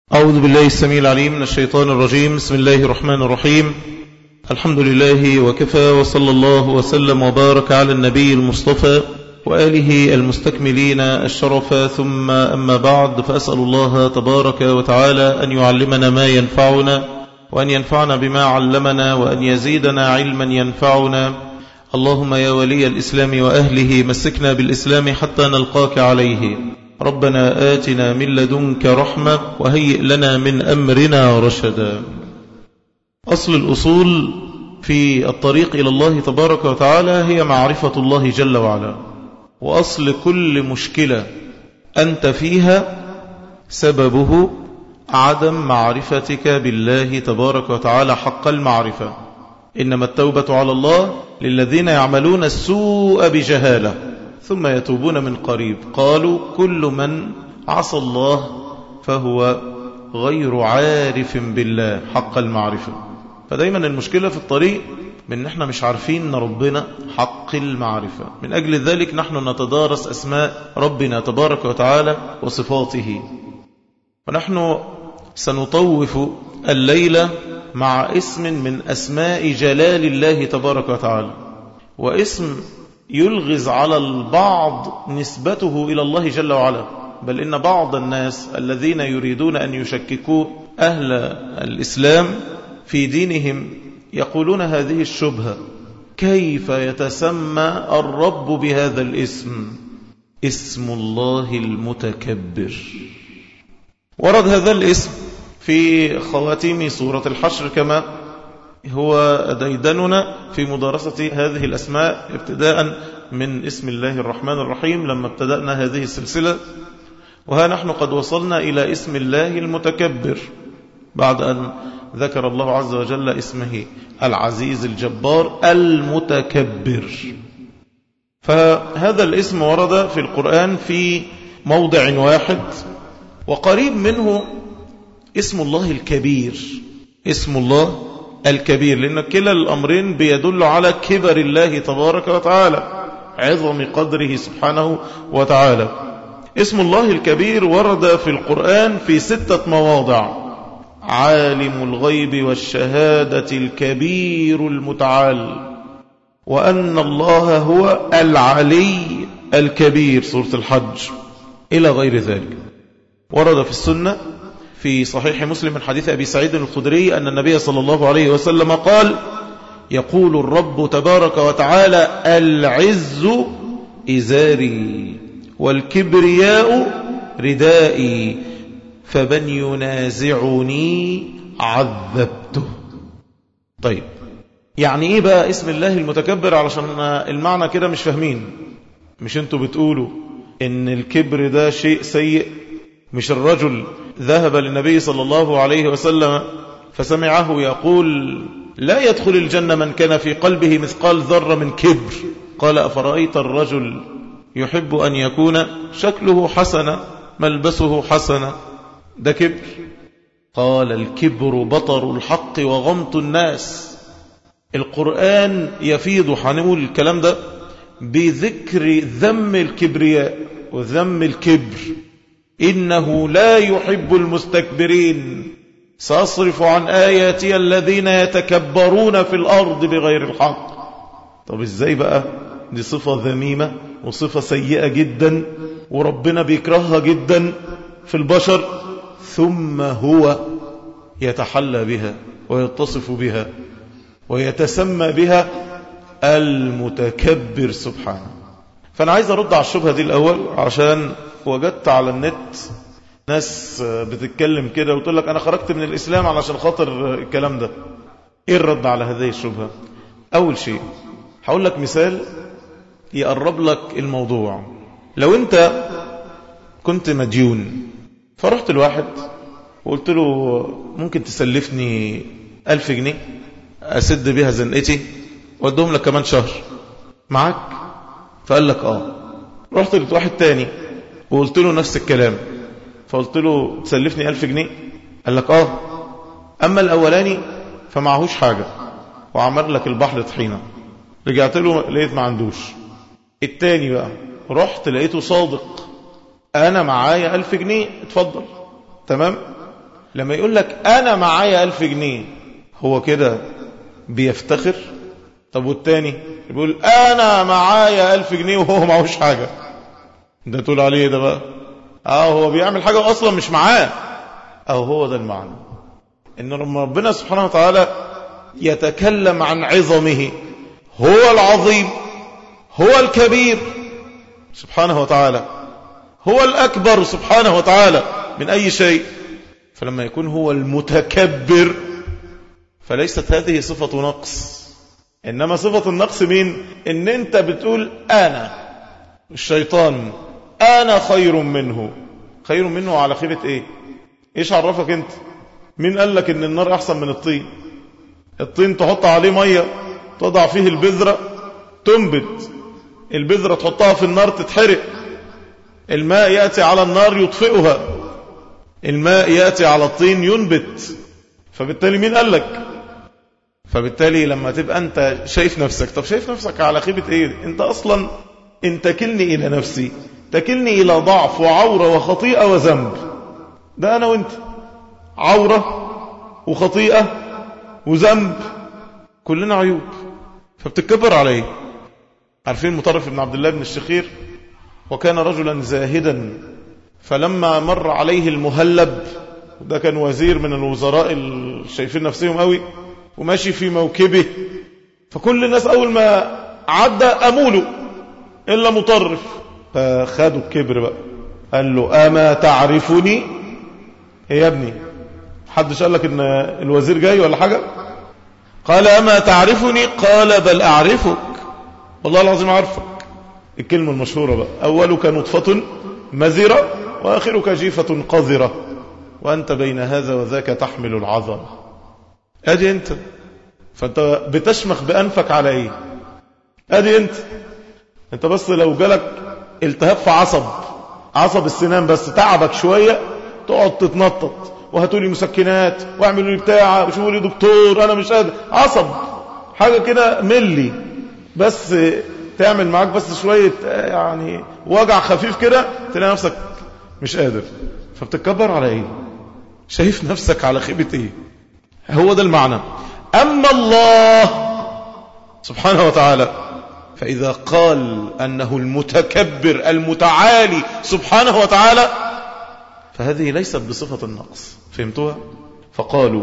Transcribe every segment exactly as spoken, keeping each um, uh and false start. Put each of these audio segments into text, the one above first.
أعوذ بالله السميع العليم من الشيطان الرجيم. بسم الله الرحمن الرحيم. الحمد لله وكفى، وصلى الله وسلم وبارك على النبي المصطفى وآله المستكملين الشرف، ثم أما بعد، فأسأل الله تبارك وتعالى أن يعلمنا ما ينفعنا، وأن ينفعنا بما علمنا، وأن يزيدنا علما ينفعنا. اللهم يا ولي الإسلام وأهله مسكنا بالإسلام حتى نلقاك عليه. ربنا آتنا من لدنك رحمة وهيئ لنا من أمرنا رشدا. أصل الأصول في الطريق إلى الله تبارك وتعالى هي معرفة الله جل وعلا، وأصل كل مشكلة أنت فيها سببه عدم معرفتك بالله تبارك وتعالى حق المعرفة. إنما التوبة على الله للذين يعملون السوء بجهالة ثم يتوبون من قريب. قالوا كل من عصى الله فهو غير عارف بالله حق المعرفة. فدايما المشكلة في الطريق من نحن مش عارفين ربنا حق المعرفة. من أجل ذلك نحن نتدارس أسماء ربنا تبارك وتعالى وصفاته. ونحن سنطوف الليلة مع اسم من أسماء جلال الله تبارك وتعالى، واسم يلغز على البعض نسبته إلى الله جل وعلا، بل إن بعض الناس الذين يريدون أن يشككوا أهل الإسلام في دينهم يقولون هذه الشبهة: كيف يتسمى الرب بهذا الاسم؟ اسم الله المتكبر. ورد هذا الاسم في خواتيم سورة الحشر، كما هو ديدننا في مدارسة هذه الأسماء ابتداء من اسم الله الرحمن الرحيم لما ابتدأنا هذه السلسلة. وها نحن قد وصلنا إلى اسم الله المتكبر بعد أن ذكر الله عز وجل اسمه العزيز الجبار المتكبر. فهذا الاسم ورد في القرآن في موضع واحد، وقريب منه اسم الله الكبير. اسم الله الكبير لأن كلا الأمرين بيدل على كبر الله تبارك وتعالى، عظم قدره سبحانه وتعالى. اسم الله الكبير ورد في القرآن في ستة مواضع: عالم الغيب والشهادة الكبير المتعال، وأن الله هو العلي الكبير سورة الحج، إلى غير ذلك. ورد في السنة في صحيح مسلم من حديث أبي سعيد الخدري أن النبي صلى الله عليه وسلم قال: يقول الرب تبارك وتعالى: العز إزاري والكبرياء ردائي، فمن ينازعني عذبته. طيب، يعني إيه بقى اسم الله المتكبر؟ علشان المعنى كده مش فاهمين. مش انتوا بتقولوا إن الكبر ده شيء سيء؟ مش الرجل ذهب للنبي صلى الله عليه وسلم فسمعه يقول: لا يدخل الجنة من كان في قلبه مثقال ذرة من كبر؟ قال: أفرأيت الرجل يحب أن يكون شكله حسنا ملبسه حسنا، ده كبر؟ قال: الكبر بطر الحق وغمط الناس. القرآن يفيض، هنقول الكلام ده، بذكر ذم الكبرياء وذم الكبر. إنه لا يحب المستكبرين، سأصرف عن آياتي الذين يتكبرون في الأرض بغير الحق. طب إزاي بقى؟ دي صفة ذميمة وصفة سيئة جدا، وربنا بيكرهها جدا في البشر، ثم هو يتحلى بها ويتصف بها ويتسمى بها المتكبر سبحانه. فأنا عايز أرد على الشبهة دي الأول، عشان وجدت على النت ناس بتتكلم كده وتقول لك أنا خرجت من الإسلام علشان خاطر الكلام ده. إيه الرد على هذه الشبهة؟ أول شيء هقول لك مثال يقرب لك الموضوع. لو أنت كنت مديون فرحت الواحد وقلت له: ممكن تسلفني ألف جنيه أسد بها زنقتي وأدهم لك كمان شهر، معاك؟ فقال لك آه. رحت لواحد تاني وقلت له نفس الكلام، فقلت له: تسلفني ألف جنيه؟ قال لك آه. أما الأولاني فمعهوش حاجة وعمل لك البحر طحينة، رجعت له لقيت ما عندوش. التاني بقى رحت لقيته صادق: أنا معايا ألف جنيه، اتفضل. تمام؟ لما يقول لك أنا معايا ألف جنيه هو كده بيفتخر؟ طب والتاني يقول أنا معايا ألف جنيه وهو معهوش حاجة، ده تقول عليه ده بقى اه هو بيعمل حاجة أصلا مش معاه. أو هو ده المعنى، إن لما ربنا سبحانه وتعالى يتكلم عن عظمه، هو العظيم، هو الكبير سبحانه وتعالى، هو الأكبر سبحانه وتعالى من أي شيء. فلما يكون هو المتكبر فليست هذه صفة نقص، إنما صفة النقص مين؟ إن أنت بتقول أنا الشيطان أنا خير منه. خير منه على خيرة إيه؟ إيش عرفك أنت؟ مين قال لك إن النار أحسن من الطين؟ الطين تحط عليه مية تضع فيه البذرة تنبت، البذرة تحطها في النار تتحرق، الماء يأتي على النار يطفئها، الماء يأتي على الطين ينبت. فبالتالي مين قال لك؟ فبالتالي لما تبقى أنت شايف نفسك، طب شايف نفسك على خيبة إيه؟ أنت أصلا إن تكلني إلى نفسي تكلني إلى ضعف وعورة وخطيئة وذنب. ده أنا وإنت عورة وخطيئة وذنب، كلنا عيوب، فبتتكبر عليه. عارفين مطرف بن عبد الله بن الشخير؟ وكان رجلا زاهدا، فلما مر عليه المهلب، ده كان وزير من الوزراء اللي شايفين نفسهم قوي، وماشي في موكبه، فكل الناس أول ما عدى أموله إلا مطرف، فخدوا الكبر بقى، قال له أما تعرفني؟ يا ابني حدش قال لك إن الوزير جاي ولا حاجة؟ قال أما تعرفني؟ قال بل أعرفك، والله العظيم عارفك. الكلمة المشهورة بقى، أولك نطفة مزرة وآخرك جيفة قذرة وأنت بين هذا وذاك تحمل العظم. أدي أنت، فأنت بتشمخ بأنفك على إيه؟ أدي أنت. أنت بس لو جالك التهاب في عصب عصب السنان بس تعبك شوية تقعد تتنطط وهاتولي مسكنات واعملوا لي بتاعة وشوفوا لي دكتور أنا مش قادر، عصب حاجة كده ملي بس تعمل معاك بس شوية يعني وجع خفيف كده تلاقي نفسك مش قادر، فبتتكبر على ايه؟ شايف نفسك على خيبة ايه؟ هو ده المعنى. أما الله سبحانه وتعالى فإذا قال أنه المتكبر المتعالي سبحانه وتعالى فهذه ليست بصفة النقص. فهمتوها؟ فقالوا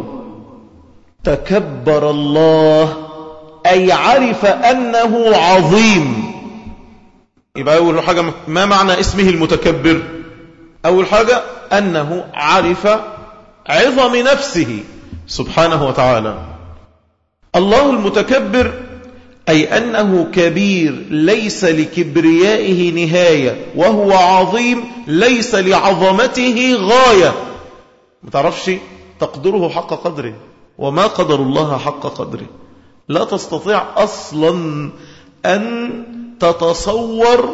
تكبر الله أي عرف أنه عظيم. يبقى أول حاجة ما معنى اسمه المتكبر؟ أول حاجة أنه عرف عظم نفسه سبحانه وتعالى. الله المتكبر أي أنه كبير ليس لكبريائه نهاية، وهو عظيم ليس لعظمته غاية. ما تعرفش تقدره حق قدره، وما قدر الله حق قدره. لا تستطيع أصلا أن تتصور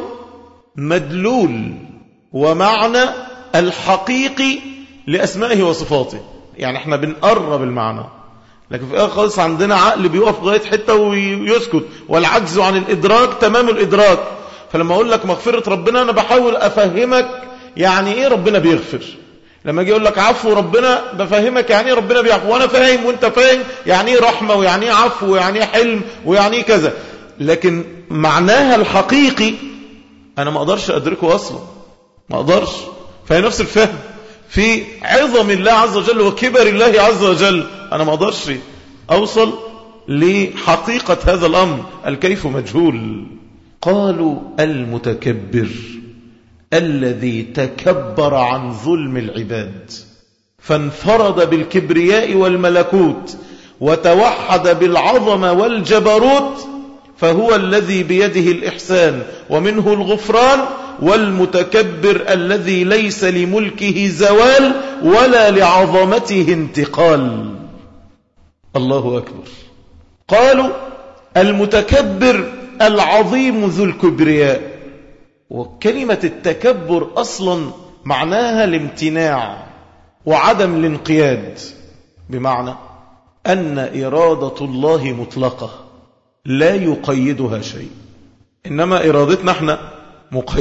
مدلول ومعنى الحقيقي لأسمائه وصفاته. يعني احنا بنقرب المعنى، لكن في آخر خالص عندنا عقل بيقف لغاية حتة ويسكت، والعجز عن الإدراك تمام الإدراك. فلما أقول لك مغفرة ربنا أنا بحاول أفهمك يعني إيه ربنا بيغفر. لما أجي أقول لك عفو ربنا بفهمك يعني إيه ربنا بيعفو، وأنا فاهم وأنت فاهم يعني إيه رحمة ويعني إيه عفو ويعني إيه حلم ويعني إيه كذا، لكن معناها الحقيقي أنا ما أقدرش أدركه أصلا، ما أقدرش. فهي نفس الفهم في عظم الله عز وجل وكبر الله عز وجل، أنا ما أقدرش أوصل لحقيقة هذا الأمر، الكيف مجهول. قالوا المتكبر الذي تكبر عن ظلم العباد فانفرد بالكبرياء والملكوت وتوحد بالعظمة والجبروت، فهو الذي بيده الإحسان ومنه الغفران، والمتكبر الذي ليس لملكه زوال ولا لعظمته انتقال. الله أكبر. قالوا المتكبر العظيم ذو الكبرياء. وكلمة التكبر أصلا معناها الامتناع وعدم الانقياد، بمعنى أن إرادة الله مطلقة لا يقيدها شيء، إنما إرادتنا احنا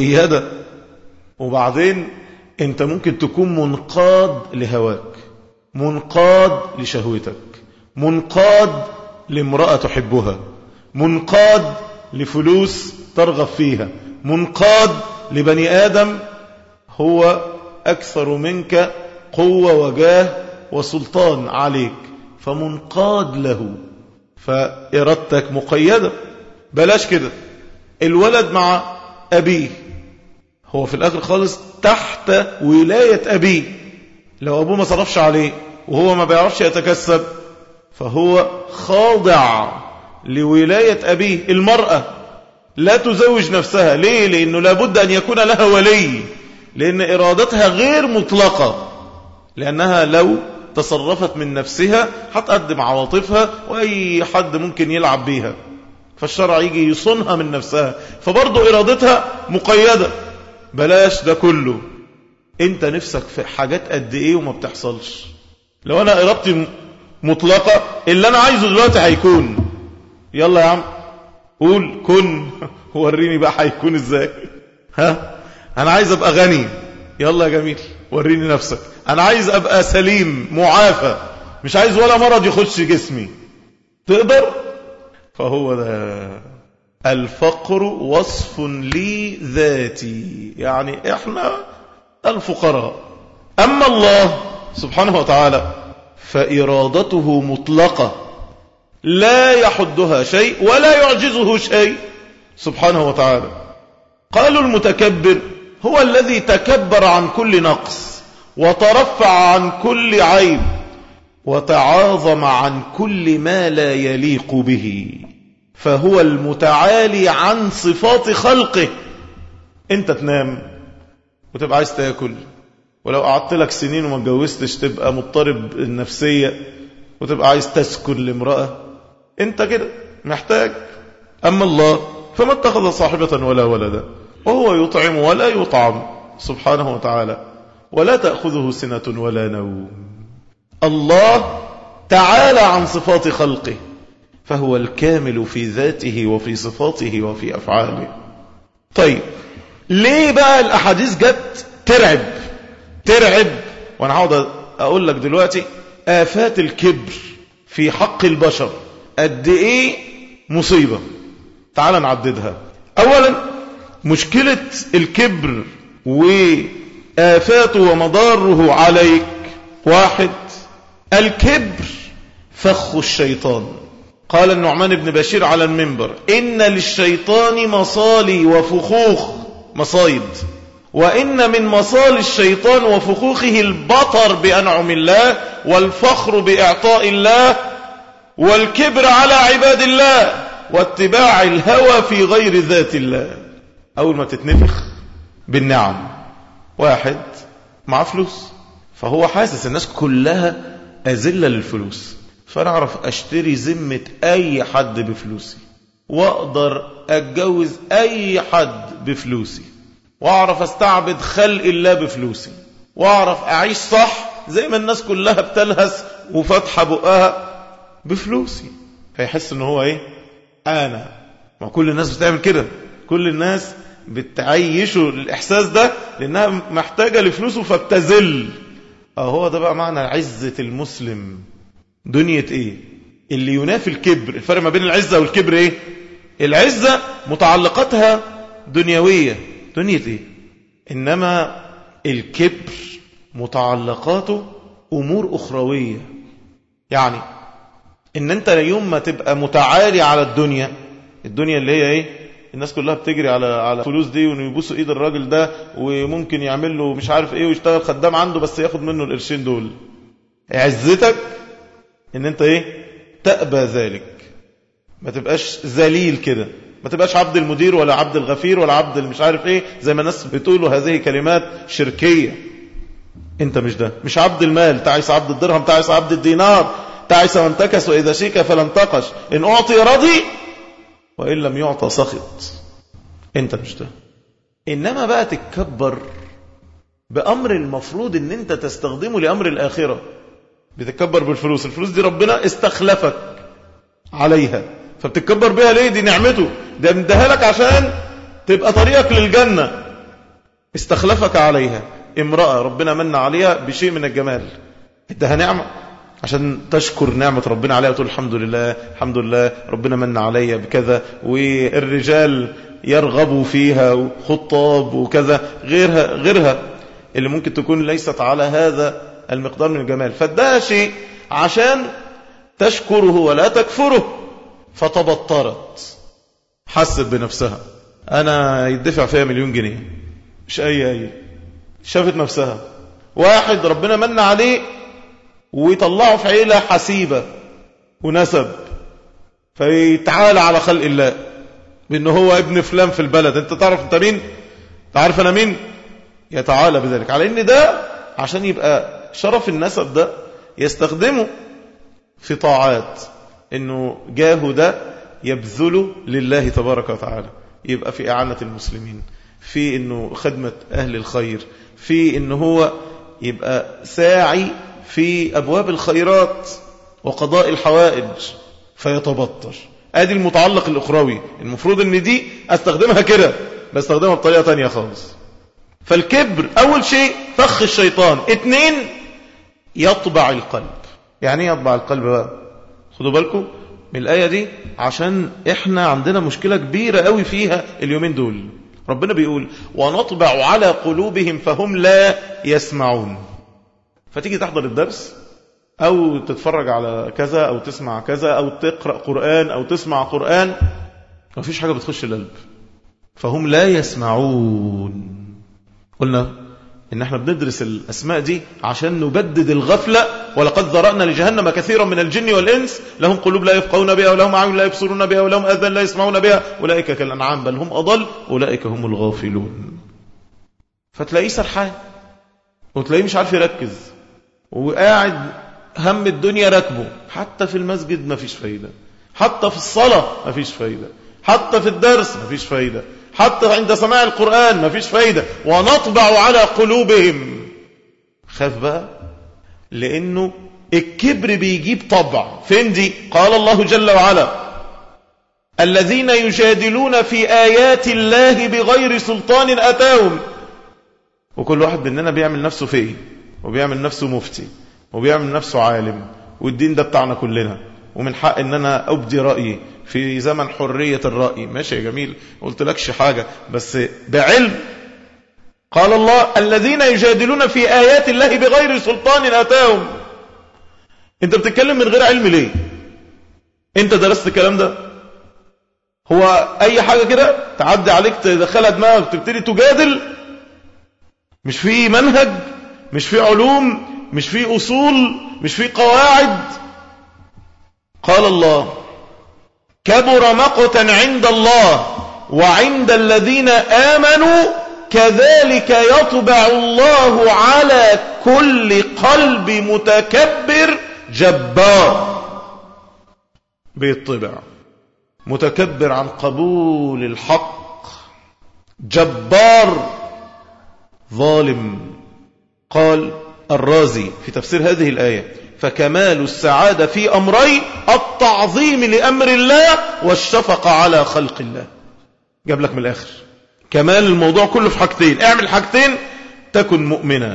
مقيدة. وبعدين انت ممكن تكون منقاد لهواك، منقاد لشهوتك، منقاد لامرأة تحبها، منقاد لفلوس ترغب فيها، منقاد لبني آدم هو أكثر منك قوة وجاه وسلطان عليك، فمنقاد له، فإرادتك مقيدة. بلاش كده، الولد مع أبيه هو في الآخر خالص تحت ولاية أبيه، لو أبوه ما صرفش عليه وهو ما بيعرفش يتكسب فهو خاضع لولاية أبيه. المرأة لا تزوج نفسها، ليه؟ لأنه لابد أن يكون لها ولي، لأن إرادتها غير مطلقة، لأنها لو تصرفت من نفسها هتقدم عواطفها وأي حد ممكن يلعب بيها، فالشرع يجي يصنها من نفسها، فبرضه إرادتها مقيدة. بلاش ده كله، انت نفسك في حاجات قد ايه وما بتحصلش. لو انا إرادتي مطلقة اللي انا عايزه دلوقتي هيكون، يلا يا عم قول كن وريني بقى هيكون ازاي. ها انا عايز ابقى غني، يلا يا جميل وريني نفسك. انا عايز ابقى سليم معافى، مش عايز ولا مرض يخش جسمي، تقدر؟ فهو ده الفقر وصف لي ذاتي، يعني احنا الفقراء. اما الله سبحانه وتعالى فإرادته مطلقة لا يحدها شيء ولا يعجزه شيء سبحانه وتعالى. قالوا المتكبر هو الذي تكبر عن كل نقص وترفع عن كل عيب وتعاظم عن كل ما لا يليق به، فهو المتعالي عن صفات خلقه. انت تنام وتبقى عايز تاكل، ولو قعدت لك سنين وما اتجوزتش تبقى مضطرب النفسية وتبقى عايز تسكن لامرأة، انت كده محتاج. اما الله فما اتخذ صاحبة ولا ولدا وهو يطعم ولا يطعم سبحانه وتعالى، ولا تأخذه سنة ولا نوم. الله تعالى عن صفات خلقه، فهو الكامل في ذاته وفي صفاته وفي أفعاله. طيب ليه بقى الأحاديث جت ترعب ترعب؟ وانا هقعد اقول لك دلوقتي آفات الكبر في حق البشر قد ايه مصيبة. تعال نعددها. اولا مشكلة الكبر وآفاته ومضاره عليك. واحد، الكبر فخ الشيطان. قال النعمان بن بشير على المنبر: إن للشيطان مصالي وفخوخ، مصايد، وإن من مصال الشيطان وفخوخه البطر بأنعم الله، والفخر بإعطاء الله، والكبر على عباد الله، واتباع الهوى في غير ذات الله. أول ما تتنفخ بالنعم، واحد مع فلوس فهو حاسس الناس كلها أذلة للفلوس، فأنا أعرف أشتري ذمة أي حد بفلوسي، وأقدر أتجوز أي حد بفلوسي، وأعرف أستعبد خلق الله بفلوسي، وأعرف أعيش صح زي ما الناس كلها بتلهس وفتح بقها بفلوسي. فيحس إنه هو إيه؟ أنا. ما كل الناس بتعمل كده، كل الناس بتعيشوا الإحساس ده لأنها محتاجة لفلوسه فبتزل. أهو ده بقى معنى عزة المسلم. دنيا إيه؟ اللي ينافي الكبر. الفرق ما بين العزة والكبر إيه؟ العزة متعلقاتها دنيوية، دنيا إيه؟ إنما الكبر متعلقاته أمور أخروية. يعني إن أنت يوم ما تبقى متعالي على الدنيا، الدنيا اللي هي إيه؟ الناس كلها بتجري على على فلوس دي، وانه يبوسوا ايد الراجل ده وممكن يعمل له مش عارف ايه ويشتغل خدام عنده بس ياخد منه القرشين دول. عزتك ان انت ايه؟ تأبى ذلك، ما تبقاش ذليل كده، ما تبقاش عبد المدير ولا عبد الغفير ولا عبد مش عارف ايه زي ما الناس بتقولوا هذه كلمات شركية. انت مش ده، مش عبد المال. تعيس عبد الدرهم، تعيس عبد الدينار، تعيس وانتكس واذا شيك فلانتقش، ان اعطي رضي وإن لم يعطى سخط. انت مش ده. انما بقى تتكبر بأمر المفروض ان انت تستخدمه لأمر الآخرة. بتتكبر بالفلوس، الفلوس دي ربنا استخلفك عليها، فبتتكبر بها ليه؟ دي نعمته، ده مديها لك عشان تبقى طريقك للجنة. استخلفك عليها. امرأة ربنا من عليها بشيء من الجمال، ادها نعمة عشان تشكر نعمة ربنا عليها وتقول الحمد لله الحمد لله ربنا من عليا بكذا. والرجال يرغبوا فيها خطاب وكذا غيرها غيرها اللي ممكن تكون ليست على هذا المقدار من الجمال، فده شيء عشان تشكره ولا تكفره. فتبطرت، حست بنفسها أنا يدفع فيها مليون جنيه مش أي أي، شافت نفسها. واحد ربنا من عليه ويطلعه في عيلة حسيبة ونسب، فيتعالى على خلق الله بأنه هو ابن فلان في البلد. انت تعرف انت مين؟ تعرف انا مين؟ يتعالى بذلك على ان ده عشان يبقى شرف النسب ده يستخدمه في طاعات، انه جاهه ده يبذله لله تبارك وتعالى، يبقى في إعانة المسلمين، في انه خدمة اهل الخير، في انه هو يبقى ساعي في ابواب الخيرات وقضاء الحوائج فيتبطر. ادي المتعلق الاخروي، المفروض ان دي استخدمها كده، بستخدمها بطريقة تانية خالص. فالكبر اول شيء فخ الشيطان، اتنين يطبع القلب. يعني ايه يطبع القلب بقى؟ خدوا بالكم من الآية دي عشان احنا عندنا مشكلة كبيرة قوي فيها اليومين دول. ربنا بيقول ونطبع على قلوبهم فهم لا يسمعون. فتيجي تحضر الدرس او تتفرج على كذا او تسمع كذا او تقرأ قرآن او تسمع قرآن، ما فيش حاجة بتخش القلب، فهم لا يسمعون. قلنا ان احنا بندرس الاسماء دي عشان نبدد الغفلة. ولقد ذرأنا لجهنم كثيرا من الجن والانس لهم قلوب لا يفقهون بها ولهم اعين لا يبصرون بها ولهم اذان لا يسمعون بها اولئك كالانعام بل هم اضل اولئك هم الغافلون. فتلاقيه سرحان وتلاقيه مش عارف يركز وقاعد هم الدنيا راكبه، حتى في المسجد ما فيش فايدة، حتى في الصلاة ما فيش فايدة، حتى في الدرس ما فيش فايدة، حتى عند سماع القرآن ما فيش فايدة. ونطبع على قلوبهم. خاف بقى لأنه الكبر بيجيب طبع. فين دي؟ قال الله جل وعلا الذين يجادلون في آيات الله بغير سلطان أتاهم. وكل واحد مننا بيعمل نفسه فيه وبيعمل نفسه مفتي وبيعمل نفسه عالم، والدين ده بتاعنا كلنا، ومن حق ان انا ابدي رأيي في زمن حرية الرأي. ماشي يا جميل، قلت لكش حاجة بس بعلم. قال الله الذين يجادلون في آيات الله بغير سلطان أتاهم. انت بتتكلم من غير علم ليه؟ انت درست الكلام ده؟ هو اي حاجة كده تعدي عليك تدخلها دماغك تبتدي تجادل؟ مش في منهج، مش في علوم، مش في أصول، مش في قواعد. قال الله كبر مقتا عند الله وعند الذين آمنوا كذلك يطبع الله على كل قلب متكبر جبار. بيطبع متكبر عن قبول الحق، جبار ظالم. قال الرازي في تفسير هذه الآية فكمال السعادة في أمرين التعظيم لأمر الله والشفقة على خلق الله. جاب لك من الآخر كمال الموضوع كله في حاجتين، اعمل حاجتين تكن مؤمنا: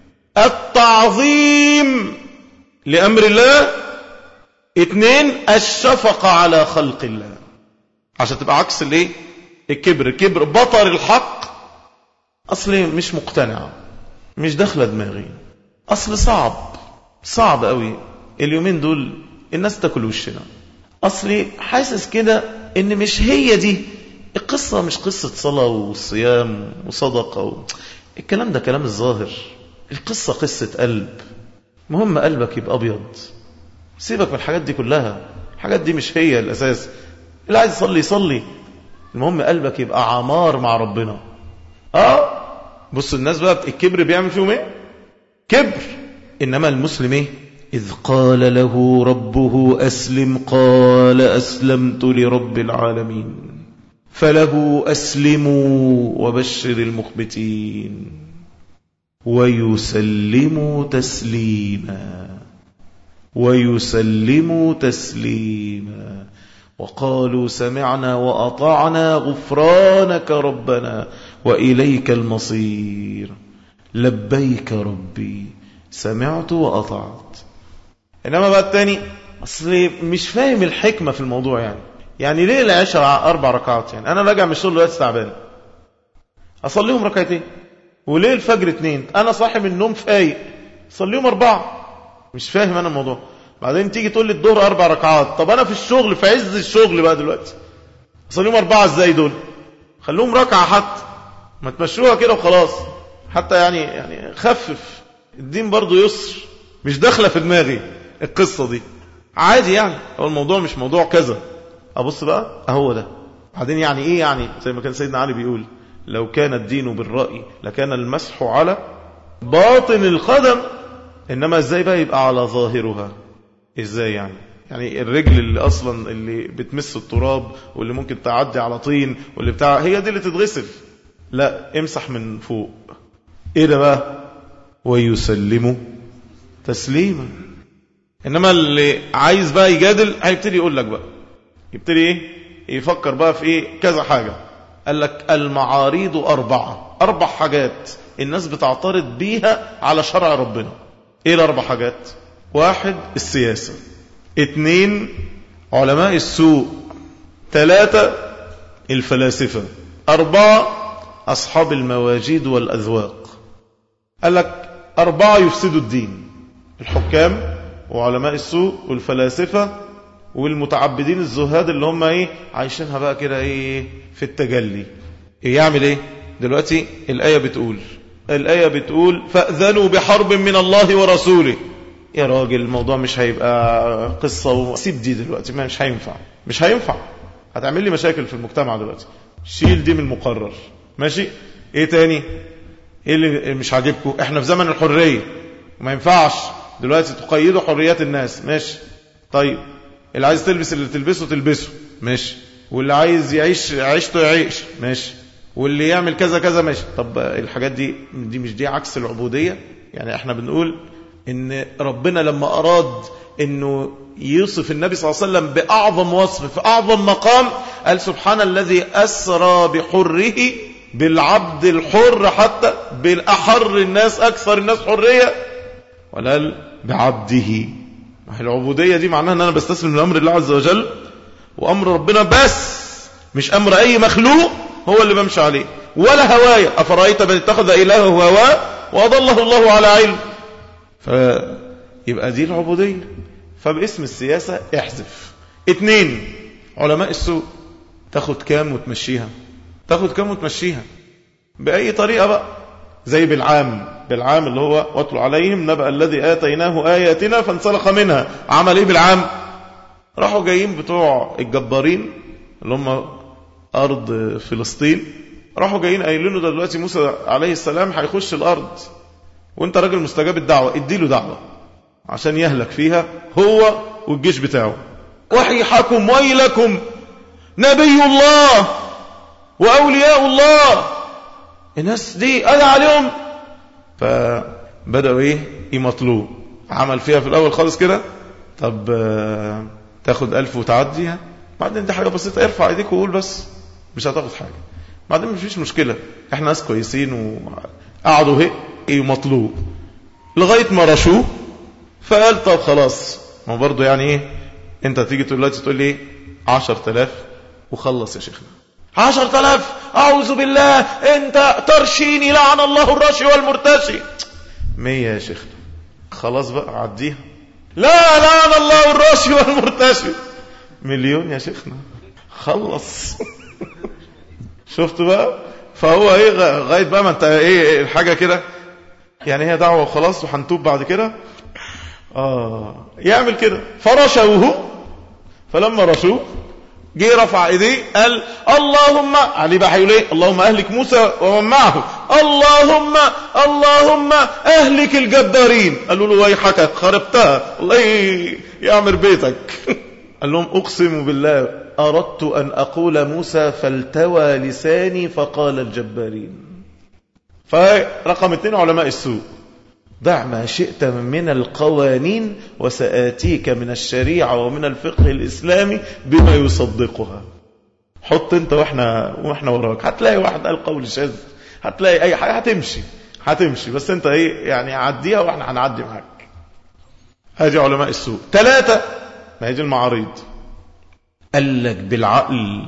التعظيم لأمر الله، اثنين الشفقة على خلق الله. عشان تبقى عكس الايه؟ الكبر. الكبر بطر الحق، أصلي مش مقتنع، مش داخله دماغي، أصل صعب صعب قوي اليومين دول الناس تاكل وشنا، أصلي حاسس كده إن مش هي دي القصة، مش قصة صلاة وصيام وصدقة و... الكلام ده كلام الظاهر. القصة قصة قلب، مهم قلبك يبقى أبيض. سيبك من الحاجات دي كلها، الحاجات دي مش هي الأساس. اللي عايز يصلي يصلي، المهم قلبك يبقى عمار مع ربنا. آه بص الناس بقى الكبر بيعمل فيهم ايه؟ كبر. إنما المسلم ايه؟ إذ قال له ربه أسلم قال أسلمت لرب العالمين فله أسلموا وبشر المخبتين ويسلموا تسليما ويسلموا تسليما وقالوا سمعنا وأطعنا غفرانك ربنا وإليك المصير لبيك ربي سمعت وأطعت. إنما بقى التاني أصلي مش فاهم الحكمة في الموضوع، يعني يعني ليه العشاء أربع ركعات؟ يعني أنا راجع من الشغل دلوقتي تعبان أصليهم ركعتين، وليه الفجر اتنين؟ أنا صاحي من النوم فايق صليهم أربعة. مش فاهم أنا الموضوع. بعدين تيجي تقول لي الظهر أربع ركعات، طب أنا في الشغل في عز الشغل بقى دلوقتي أصليهم أربعة إزاي دول؟ خلوهم ركعة حتى، ما تمشوها كده وخلاص، حتى يعني يعني خفف الدين برضو يسر، مش داخله في دماغي القصة دي عادي. يعني هو الموضوع مش موضوع كذا. أبص بقى أهو ده. بعدين يعني إيه؟ يعني زي ما كان سيدنا علي بيقول لو كان الدين بالرأي لكان المسح على باطن القدم، إنما إزاي بقى يبقى على ظاهرها؟ إزاي يعني؟ يعني الرجل اللي أصلا اللي بتمس التراب واللي ممكن تعدي على طين واللي بتاع هي دي اللي تتغسل؟ لا، امسح من فوق. إيه ده بقى؟ ويسلموا تسليما. إنما اللي عايز بقى يجادل هيبتدي يقول لك بقى، يبتدي إيه؟ يفكر بقى في إيه؟ كذا حاجة. قال لك المعارض أربعة، أربع حاجات الناس بتعترض بيها على شرع ربنا. إيه الأربع حاجات؟ واحد السياسة، اثنين علماء السوء، ثلاثة الفلاسفة، أربعة أصحاب المواجيد والأذواق. قال لك أربعة يفسدوا الدين: الحكام وعلماء السوء والفلاسفة والمتعبدين الزهاد اللي هم ايه عايشينها بقى كده ايه في التجلي. إيه يعمل ايه دلوقتي؟ الآية بتقول الآية بتقول فأذنوا بحرب من الله ورسوله. يا راجل الموضوع مش هيبقى قصة وسيب دي دلوقتي، ما مش هينفع مش هينفع هتعمل لي مشاكل في المجتمع دلوقتي. شيل دي من المقرر. ماشي. ايه تاني؟ ايه اللي مش عاجبكم؟ احنا في زمن الحرية وما ينفعش دلوقتي تقيدوا حريات الناس. ماشي. طيب اللي عايز تلبس اللي تلبسه تلبسه. ماشي. واللي عايز يعيش عيشته يعيش. ماشي. واللي يعمل كذا كذا. ماشي. طب الحاجات دي دي مش دي عكس العبودية؟ يعني احنا بنقول ان ربنا لما اراد انه يوصف النبي صلى الله عليه وسلم باعظم وصف في اعظم مقام قال سبحان الذي اسرى بحره، بالعبد الحر حتى بالاحر الناس اكثر الناس حرية، ولا بعبده. العبودية دي معناها ان انا بستسلم لامر الله عز وجل، وامر ربنا بس، مش امر اي مخلوق هو اللي بمشي عليه، ولا هواية. افرأيت من اتخذ الهه هواه واضله الله على علم. فيبقى دي العبودية. فباسم السياسة احذف. اتنين علماء السوء، تاخد كام وتمشيها؟ تاخد كام وتمشيها بأي طريقة بقى؟ زي بالعام بالعام اللي هو واتل عليهم نبأ الذي آتيناه آياتنا فانسلخ منها. عمل ايه بالعام؟ راحوا جايين بتوع الجبارين اللي هم أرض فلسطين، راحوا جايين قايلين له ده دلوقتي موسى عليه السلام هيخش الأرض وانت راجل مستجاب الدعوة، اديله دعوة عشان يهلك فيها هو والجيش بتاعه. وحيحكم ويلكم نبي الله وأولياء الله، الناس دي قال عليهم. فبدأوا ايه يمطلوه. عمل فيها في الأول خالص كده، طب تاخد ألف وتعديها، بعدين دي حاجة بسيطة، ارفع ايديك وقول بس مش هتاخد حاجة، بعدين مفيش مشكلة، احنا ناس كويسين. وقعدوا هيك يمطلوه لغاية ما رشوه. فقال طب خلاص، ما برضو يعني ايه انت تيجي دلوقتي تقول لي عشر تلاف وخلص يا شيخنا. عشر تلاف اعوذ بالله، انت ترشيني لعن الله الراشي والمرتشي. مية يا شيخنا خلاص بقى عديها. لا لعن الله الراشي والمرتشي. مليون يا شيخنا خلص. شفت بقى؟ فهو ايه غاية بقى ما انت ايه الحاجة كده يعني هي دعوة وخلاص وحنتوب بعد كده. آه يعمل كده. فرشوه، فلما رشوه جه رفع ايديه قال اللهم علي بقى هيقول ايه؟ اللهم اهلك موسى ومن معه، اللهم اللهم اهلك الجبارين. قالوا له ويحك خربتها، الله يعمر بيتك. قال لهم اقسم بالله اردت ان اقول موسى فالتوى لساني فقال الجبارين. فرقم اثنين علماء السوء، ضع ما شئت من القوانين وسآتيك من الشريعة ومن الفقه الإسلامي بما يصدقها. حط انت واحنا واحنا وراك، هتلاقي واحد قال قول شاذ، هتلاقي اي حاجة هتمشي، هتمشي بس انت ايه يعني عديها واحنا هنعدي معاك. هذه علماء السوء. ثلاثة، ما هي دي المعارض. قال لك بالعقل،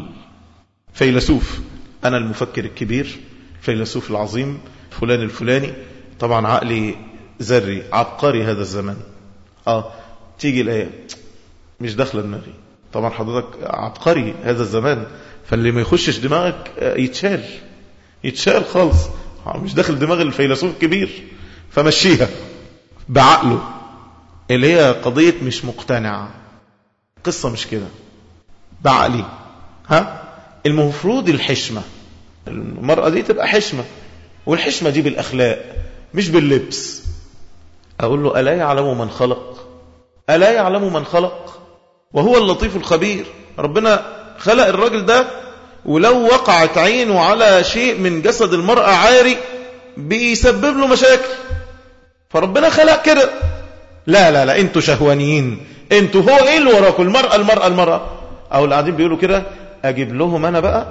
فيلسوف، انا المفكر الكبير، فيلسوف العظيم فلان الفلاني، طبعا عقلي ذري عبقري هذا الزمان. اه تيجي الايه مش داخله دماغي، طبعا حضرتك عبقري هذا الزمان، فاللي ما يخشش دماغك يتشال يتشال خالص، مش داخل دماغ الفيلسوف الكبير، فمشيها بعقله. اللي هي قضية مش مقتنع، قصة مش كده، بعقلي. ها المفروض الحشمة، المرأة دي تبقى حشمة، والحشمة دي بالأخلاق مش باللبس. أقول له ألا يعلم من خلق، ألا يعلم من خلق وهو اللطيف الخبير. ربنا خلق الراجل ده، ولو وقعت عينه على شيء من جسد المرأة عاري بيسبب له مشاكل، فربنا خلق كده. لا لا لا انتوا شهوانيين، انتوا هو ايه اللي وراكم؟ المرأة المرأة المرأة. او اللي قاعدين بيقولوا كده اجيب لهم انا بقى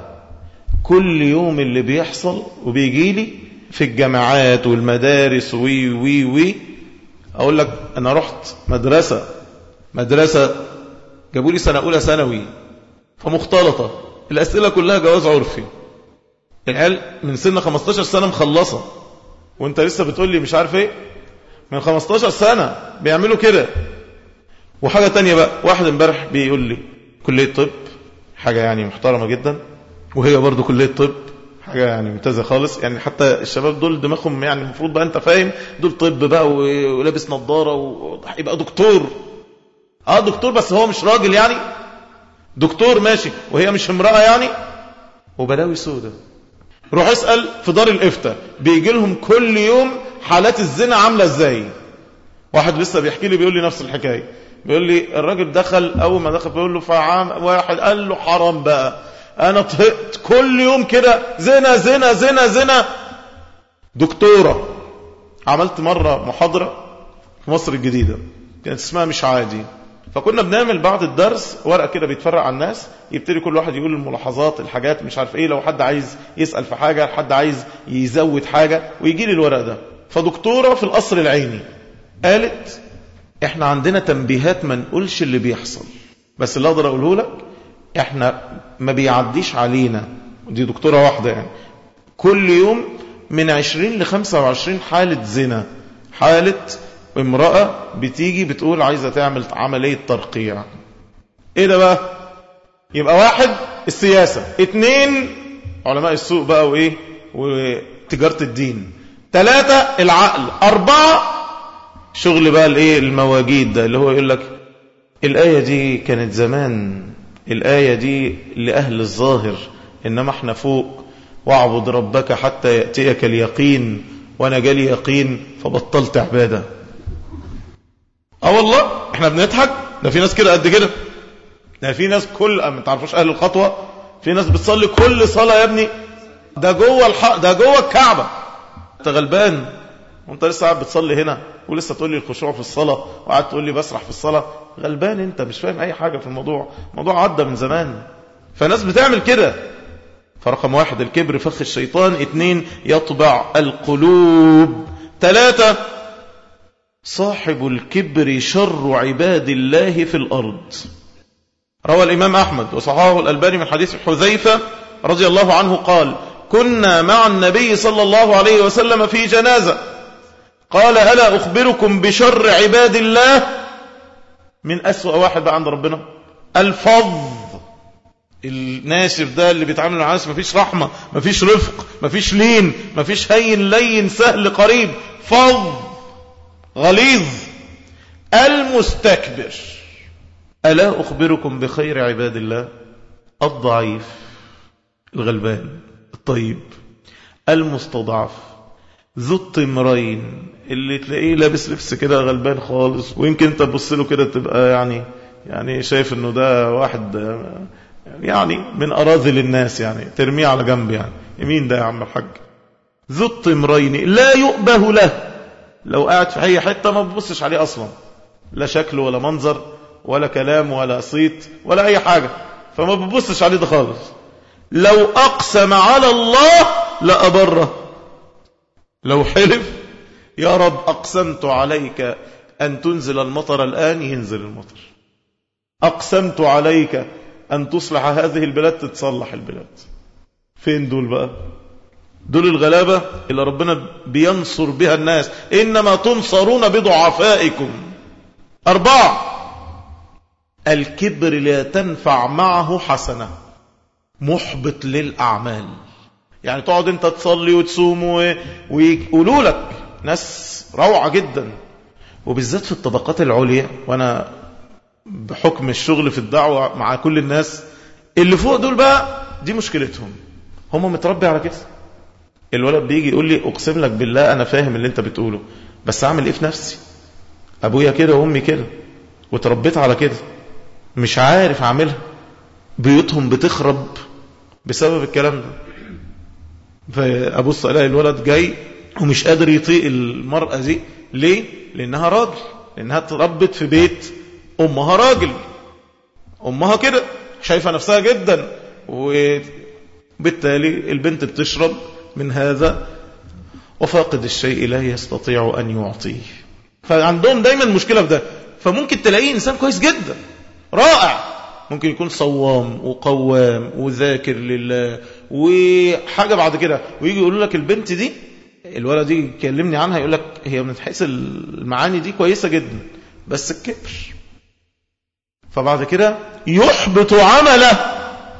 كل يوم اللي بيحصل وبيجي لي في الجامعات والمدارس وي وي وي. اقول لك انا رحت مدرسة مدرسة جابوا لي سنة اولى ثانوي فمختلطة، الاسئلة كلها جواز عرفي، العيال من سن خمستاشر سنة مخلصة، وانت لسه بتقول لي مش عارف ايه، من خمستاشر سنة بيعملوا كده. وحاجة تانية بقى، واحد امبارح بيقول لي كلية طب حاجة يعني محترمة جدا، وهي برضو كلية طب حاجة يعني ممتازة خالص، يعني حتى الشباب دول دماغهم يعني المفروض بقى انت فاهم دول طب بقى ولابس نظارة ويبقى دكتور. اه دكتور بس هو مش راجل يعني، دكتور ماشي وهي مش امرأة يعني، وبلاوي سودة. روح اسأل في دار الافتاء بيجي لهم كل يوم حالات الزنا عاملة ازاي. واحد لسه بيحكي لي بيقول لي نفس الحكاية، بيقول لي الراجل دخل، اول ما دخل بيقول له فعام، واحد قال له حرام بقى انا طهقت كل يوم كده زنا زنا زنا زنا. دكتورة عملت مرة محاضرة في مصر الجديدة كانت اسمها مش عادي، فكنا بنعمل بعد الدرس ورقة كده بيتفرق على الناس، يبتدي كل واحد يقول الملاحظات الحاجات مش عارف ايه، لو حد عايز يسأل في حاجة، حد عايز يزود حاجة، ويجي لي الورق ده. فدكتورة في القصر العيني قالت احنا عندنا تنبيهات ما نقولش اللي بيحصل، بس اللي اقدر اقوله لك احنا ما بيعديش علينا، دي دكتورة واحدة يعني، كل يوم من عشرين لخمسة وعشرين حالة زنا، حالة امرأة بتيجي بتقول عايزة تعمل عملية ترقيع. ايه ده بقى؟ يبقى واحد السياسة، اتنين علماء السوق بقى وايه وتجارة الدين، ثلاثة العقل، اربعة شغل بقى الايه المواجيد ده اللي هو يقول لك الآية دي كانت زمان، الآية دي لأهل الظاهر، إنما احنا فوق واعبد ربك حتى يأتيك اليقين، وانا جالي يقين فبطلت عبادة. اه والله احنا بنضحك، ده في ناس كده قد كده، ده في ناس كل ما تعرفوش اهل الخطوة، في ناس بتصلي كل صلاة يا ابني ده جوه الحق، ده جوه الكعبة، انت غلبان وانت لسه قاعد بتصلي هنا ولسه تقول لي الخشوع في الصلاة وقاعد تقول لي بسرح في الصلاة، غلبان انت مش فاهم اي حاجة في الموضوع، الموضوع عدى من زمان. فناس بتعمل كده. فرقم واحد الكبر فخ الشيطان، اتنين يطبع القلوب، ثلاثة صاحب الكبر شر عباد الله في الأرض. روى الإمام أحمد وصححه الألباني من حديث حذيفة رضي الله عنه قال كنا مع النبي صلى الله عليه وسلم في جنازة، قال ألا أخبركم بشر عباد الله؟ من أسوأ واحد بقى عند ربنا الفظ، الناشف ده اللي بيتعامل مع الناس مفيش رحمة، مفيش رفق، مفيش لين، مفيش هين لين سهل قريب، فظ غليظ. المستكبر ألا أخبركم بخير عباد الله؟ الضعيف الغلبان الطيب المستضعف ذو الطمرين، اللي تلاقيه لابس لبس كده غلبان خالص، ويمكن انت تبص له كده تبقى يعني يعني شايف انه ده واحد يعني من أراذل الناس، يعني ترميه على جنب، يعني يمين ده يا عم الحاج. ذو الطمرين لا يؤبه له، لو قاعد في أي حتة ما بتبصش عليه أصلا، لا شكل ولا منظر ولا كلام ولا صيت ولا أي حاجة، فما بتبصش عليه ده خالص. لو أقسم على الله لأبره، لو حلف يا رب أقسمت عليك أن تنزل المطر الآن، ينزل المطر. أقسمت عليك أن تصلح هذه البلاد، تتصلح البلاد. فين دول بقى؟ دول الغلابة اللي ربنا بينصر بها الناس. إنما تنصرون بضعفائكم. أربعة، الكبر لا تنفع معه حسنة، محبط للأعمال. يعني تقعد انت تصلي وتصوم ويقولوا لك ناس روعة جدا، وبالذات في الطبقات العليا، وانا بحكم الشغل في الدعوة مع كل الناس اللي فوق دول بقى دي مشكلتهم، هم متربي على كده. الولد بيجي يقول لي اقسم لك بالله انا فاهم اللي انت بتقوله، بس اعمل ايه في نفسي؟ ابويا كده وامي كده وتربيت على كده، مش عارف اعملها. بيوتهم بتخرب بسبب الكلام ده. فابص الاقي الولد جاي ومش قادر يطيق المرأة دي. ليه؟ لانها راجل، لانها تربت في بيت امها راجل، امها كده شايفة نفسها جدا، وبالتالي البنت بتشرب من هذا، وفاقد الشيء لا يستطيع ان يعطيه. فعندهم دايما مشكلة في ده. فممكن تلاقيه انسان كويس جدا رائع، ممكن يكون صوام وقوام وذاكر لله وحاجة بعد كده، ويجي يقولوا لك البنت دي، الولد دي يكلمني عنها يقول لك هي من حيث المعاني دي كويسة جدا بس الكبر. فبعد كده يحبط عمله.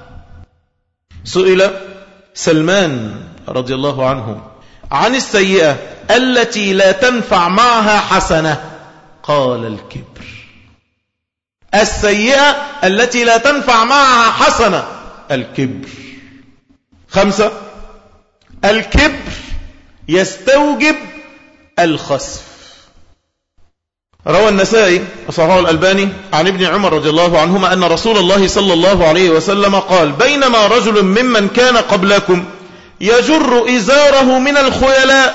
سئل سلمان رضي الله عنه عن السيئة التي لا تنفع معها حسنة، قال الكبر. السيئة التي لا تنفع معها حسنة، الكبر. خمسة، الكبر يستوجب الخسف. روى النسائي وصححه الألباني عن ابن عمر رضي الله عنهما أن رسول الله صلى الله عليه وسلم قال: بينما رجل ممن كان قبلكم يجر إزاره من الخيلاء.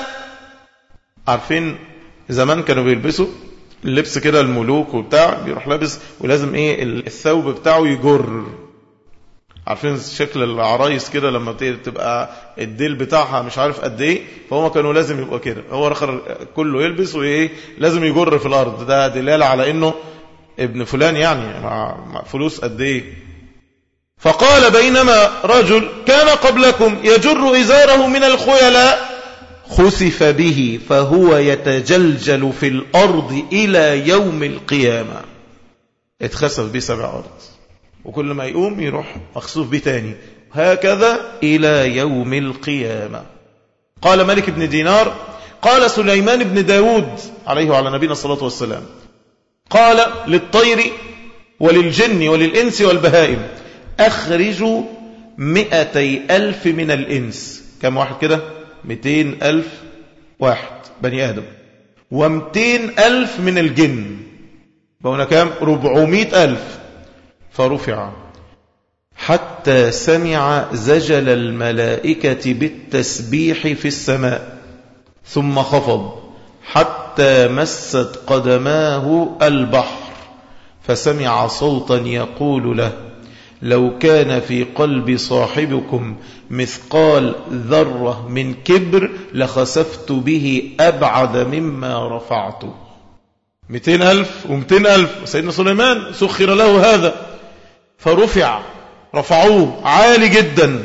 عارفين زمان كانوا بيلبسوا اللبس كده الملوك وبتاع، بيروح لابس ولازم ايه الثوب بتاعه يجر. عارفين شكل العرايس كده لما تبقى الديل بتاعها مش عارف قد ايه، فهم كانوا لازم يبقى كده، هو اخر كله يلبس وايه لازم يجر في الارض. ده دلالة على انه ابن فلان يعني مع فلوس قد ايه. فقال: بينما رجل كان قبلكم يجر ازاره من الخيلاء خسف به فهو يتجلجل في الأرض إلى يوم القيامة. اتخسف به سبع أرض، وكل ما يقوم يروح مخسوف به تاني، هكذا إلى يوم القيامة. قال مالك بن دينار: قال سليمان بن داود عليه وعلى نبينا الصلاة والسلام، قال للطير وللجن وللإنس والبهائم: أخرجوا مئتي ألف من الإنس. كم واحد كده؟ مئتين ألف واحد بني آدم، ومئتين ألف من الجن، بقونا كام؟ ربعمائة ألف. فرفع حتى سمع زجل الملائكة بالتسبيح في السماء، ثم خفض حتى مست قدماه البحر، فسمع صوتا يقول له: لو كان في قلب صاحبكم مثقال ذرة من كبر لخسفت به أبعد مما رفعته. مئتين ألف ومئتين ألف، سيدنا سليمان سخر له هذا، فرفع رفعوه عالي جدا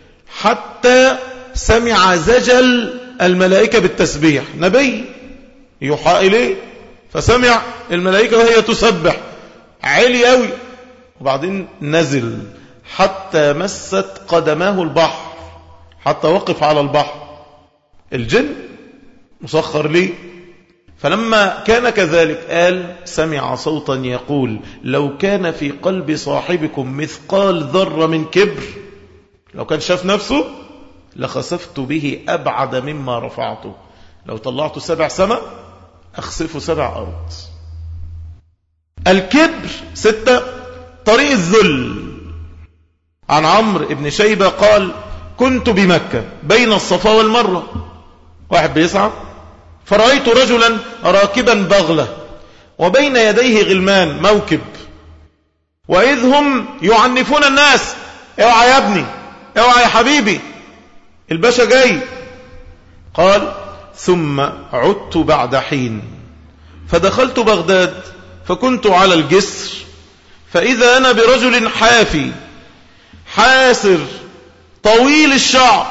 حتى سمع زجل الملائكة بالتسبيح. نبي يوحى إليه، فسمع الملائكة وهي تسبح عالي قوي، وبعدين نزل حتى مست قدماه البحر، حتى وقف على البحر. الجن مسخر ليه. فلما كان كذلك قال: سمع صوتا يقول: لو كان في قلب صاحبكم مثقال ذرة من كبر، لو كان شاف نفسه لخسفت به أبعد مما رفعته، لو طلعته سبع سماء أخسفه سبع أرض. الكبر. ستة، طريق الذل. عن عمرو بن شيبة قال: كنت بمكة بين الصفا والمروة، واحد بيسعى، فرأيت رجلا راكبا بغلة وبين يديه غلمان موكب، وإذ هم يعنفون الناس: اوعى يا ابني، اوعى يا حبيبي، الباشا جاي. قال: ثم عدت بعد حين فدخلت بغداد فكنت على الجسر فإذا أنا برجل حافي حاسر طويل الشعر.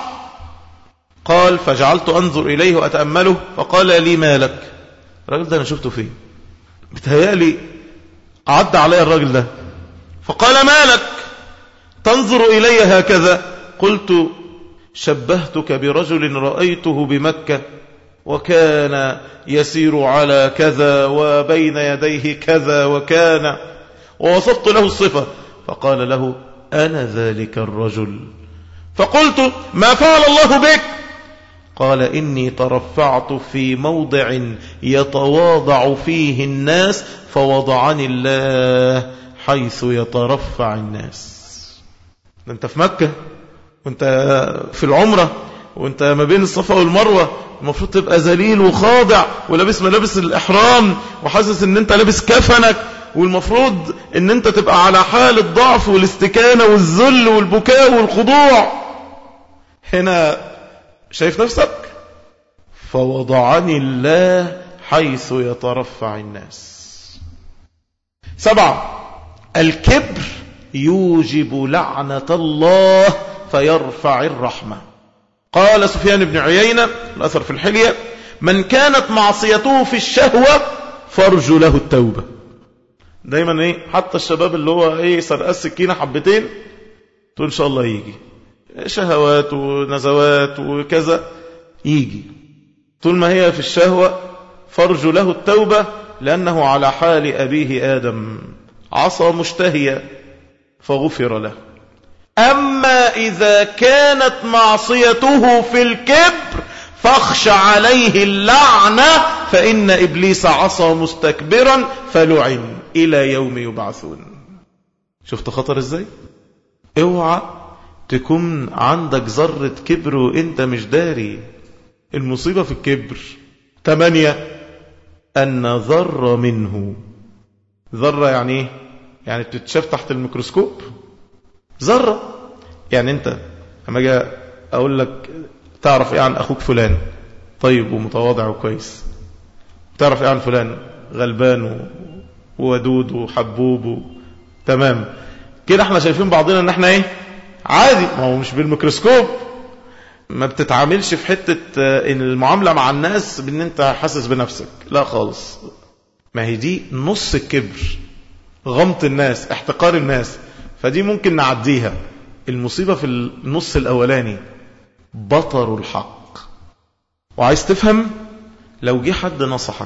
قال فجعلت أنظر إليه وأتأمله فقال لي مالك؟ الراجل ده أنا شفته فيه بتهيألي عدى علي الراجل ده. فقال مالك تنظر إلي هكذا؟ قلت شبهتك برجل رأيته بمكة وكان يسير على كذا وبين يديه كذا وكان، ووصفت له الصفة. فقال له أنا ذلك الرجل. فقلت ما فعل الله بك؟ قال إني ترفعت في موضع يتواضع فيه الناس فوضعني الله حيث يترفع الناس. انت في مكة وانت في العمرة وانت ما بين الصفا والمروة، المفروض تبقى ذليل وخاضع ولابس ملابس الإحرام وحاسس ان انت لابس كفنك، والمفروض ان انت تبقى على حال الضعف والاستكانة والذل والبكاء والخضوع. هنا شايف نفسك فوضعني الله حيث يترفع الناس. سبعة، الكبر يوجب لعنة الله فيرفع الرحمة. قال سفيان بن عيينة الأثر في الحلية من كانت معصيته في الشهوة فارجو له التوبة. دايما ايه حتى الشباب اللي هو ايه سرقاس سكينة حبتين تقول ان شاء الله يجي شهوات ونزوات وكذا يجي، طول ما هي في الشهوة فارجو له التوبة لأنه على حال أبيه آدم عصى مشتهيا فغفر له. أما إذا كانت معصيته في الكبر فاخشى عليه اللعنة فإن إبليس عصى مستكبرا فلعن إلى يوم يبعثون. شفت خطر إزاي؟ اوعى تكون عندك ذرة كبر وإنت مش داري. المصيبة في الكبر. ثمانية، أن ذرة منه. ذرة يعني ايه؟ يعني بتتشاف تحت الميكروسكوب. ذرة يعني انت لما اجي اقول لك تعرف ايه عن اخوك فلان؟ طيب ومتواضع وكويس. تعرف ايه عن فلان؟ غلبان وودود وحبوب و... تمام كده. احنا شايفين بعضنا ان احنا ايه عادي، ما هو مش بالميكروسكوب. ما بتتعاملش في حتة ان المعاملة مع الناس بان انت حاسس بنفسك، لا خالص. ما هي دي نص الكبر، غمط الناس، احتقار الناس، فدي ممكن نعديها. المصيبة في النص الاولاني بطر الحق. وعايز تفهم، لو جه حد نصحك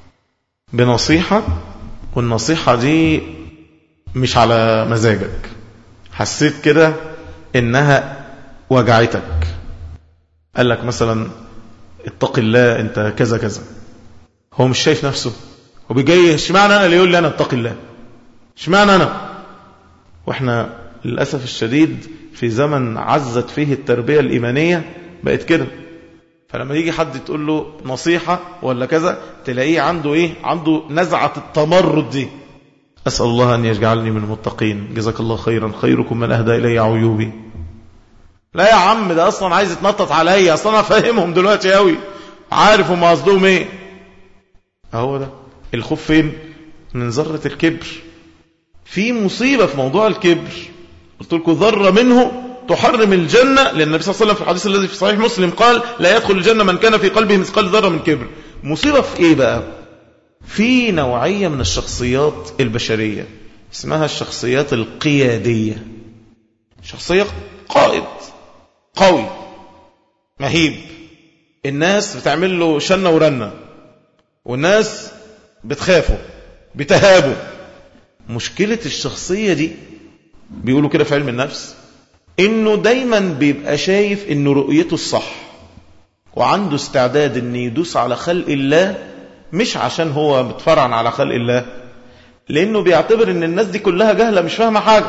بنصيحة والنصيحة دي مش على مزاجك، حسيت كده انها وجعتك، قال لك مثلا اتق الله انت كذا كذا، هو مش شايف نفسه وبيجي اشمعنى انا اللي يقول لي انا اتق الله، اشمعنى انا؟ واحنا للأسف الشديد في زمن عزت فيه التربية الإيمانية بقت كده. فلما يجي حد تقول له نصيحة ولا كذا تلاقيه عنده ايه، عنده نزعة التمرد دي. أسأل الله أن يجعلني من المتقين. جزاك الله خيرا، خيركم من أهدى إلي عيوبي. لا يا عم، ده أصلا عايز يتنطط عليا، أصلا أفهمهم دلوقتي قوي، عارف هم قصدهم ايه. اهو ده الخوف فين؟ من ذرة الكبر. في مصيبة في موضوع الكبر، قلت لكم ذرة منه تحرم الجنة، لأن النبي صلى الله عليه وسلم في الحديث الذي في صحيح مسلم قال لا يدخل الجنة من كان في قلبه مثقال ذرة من كبر. مصيبة في ايه بقى؟ في نوعية من الشخصيات البشرية اسمها الشخصيات القيادية. شخصية قائد قوي مهيب، الناس بتعمل له شنة ورنة والناس بتخافه بتهابه. مشكلة الشخصية دي بيقولوا كده في علم النفس انه دايما بيبقى شايف انه رؤيته الصح، وعنده استعداد ان يدوس على خلق الله، مش عشان هو متفرعن على خلق الله، لانه بيعتبر ان الناس دي كلها جهلة مش فاهمة حاجة،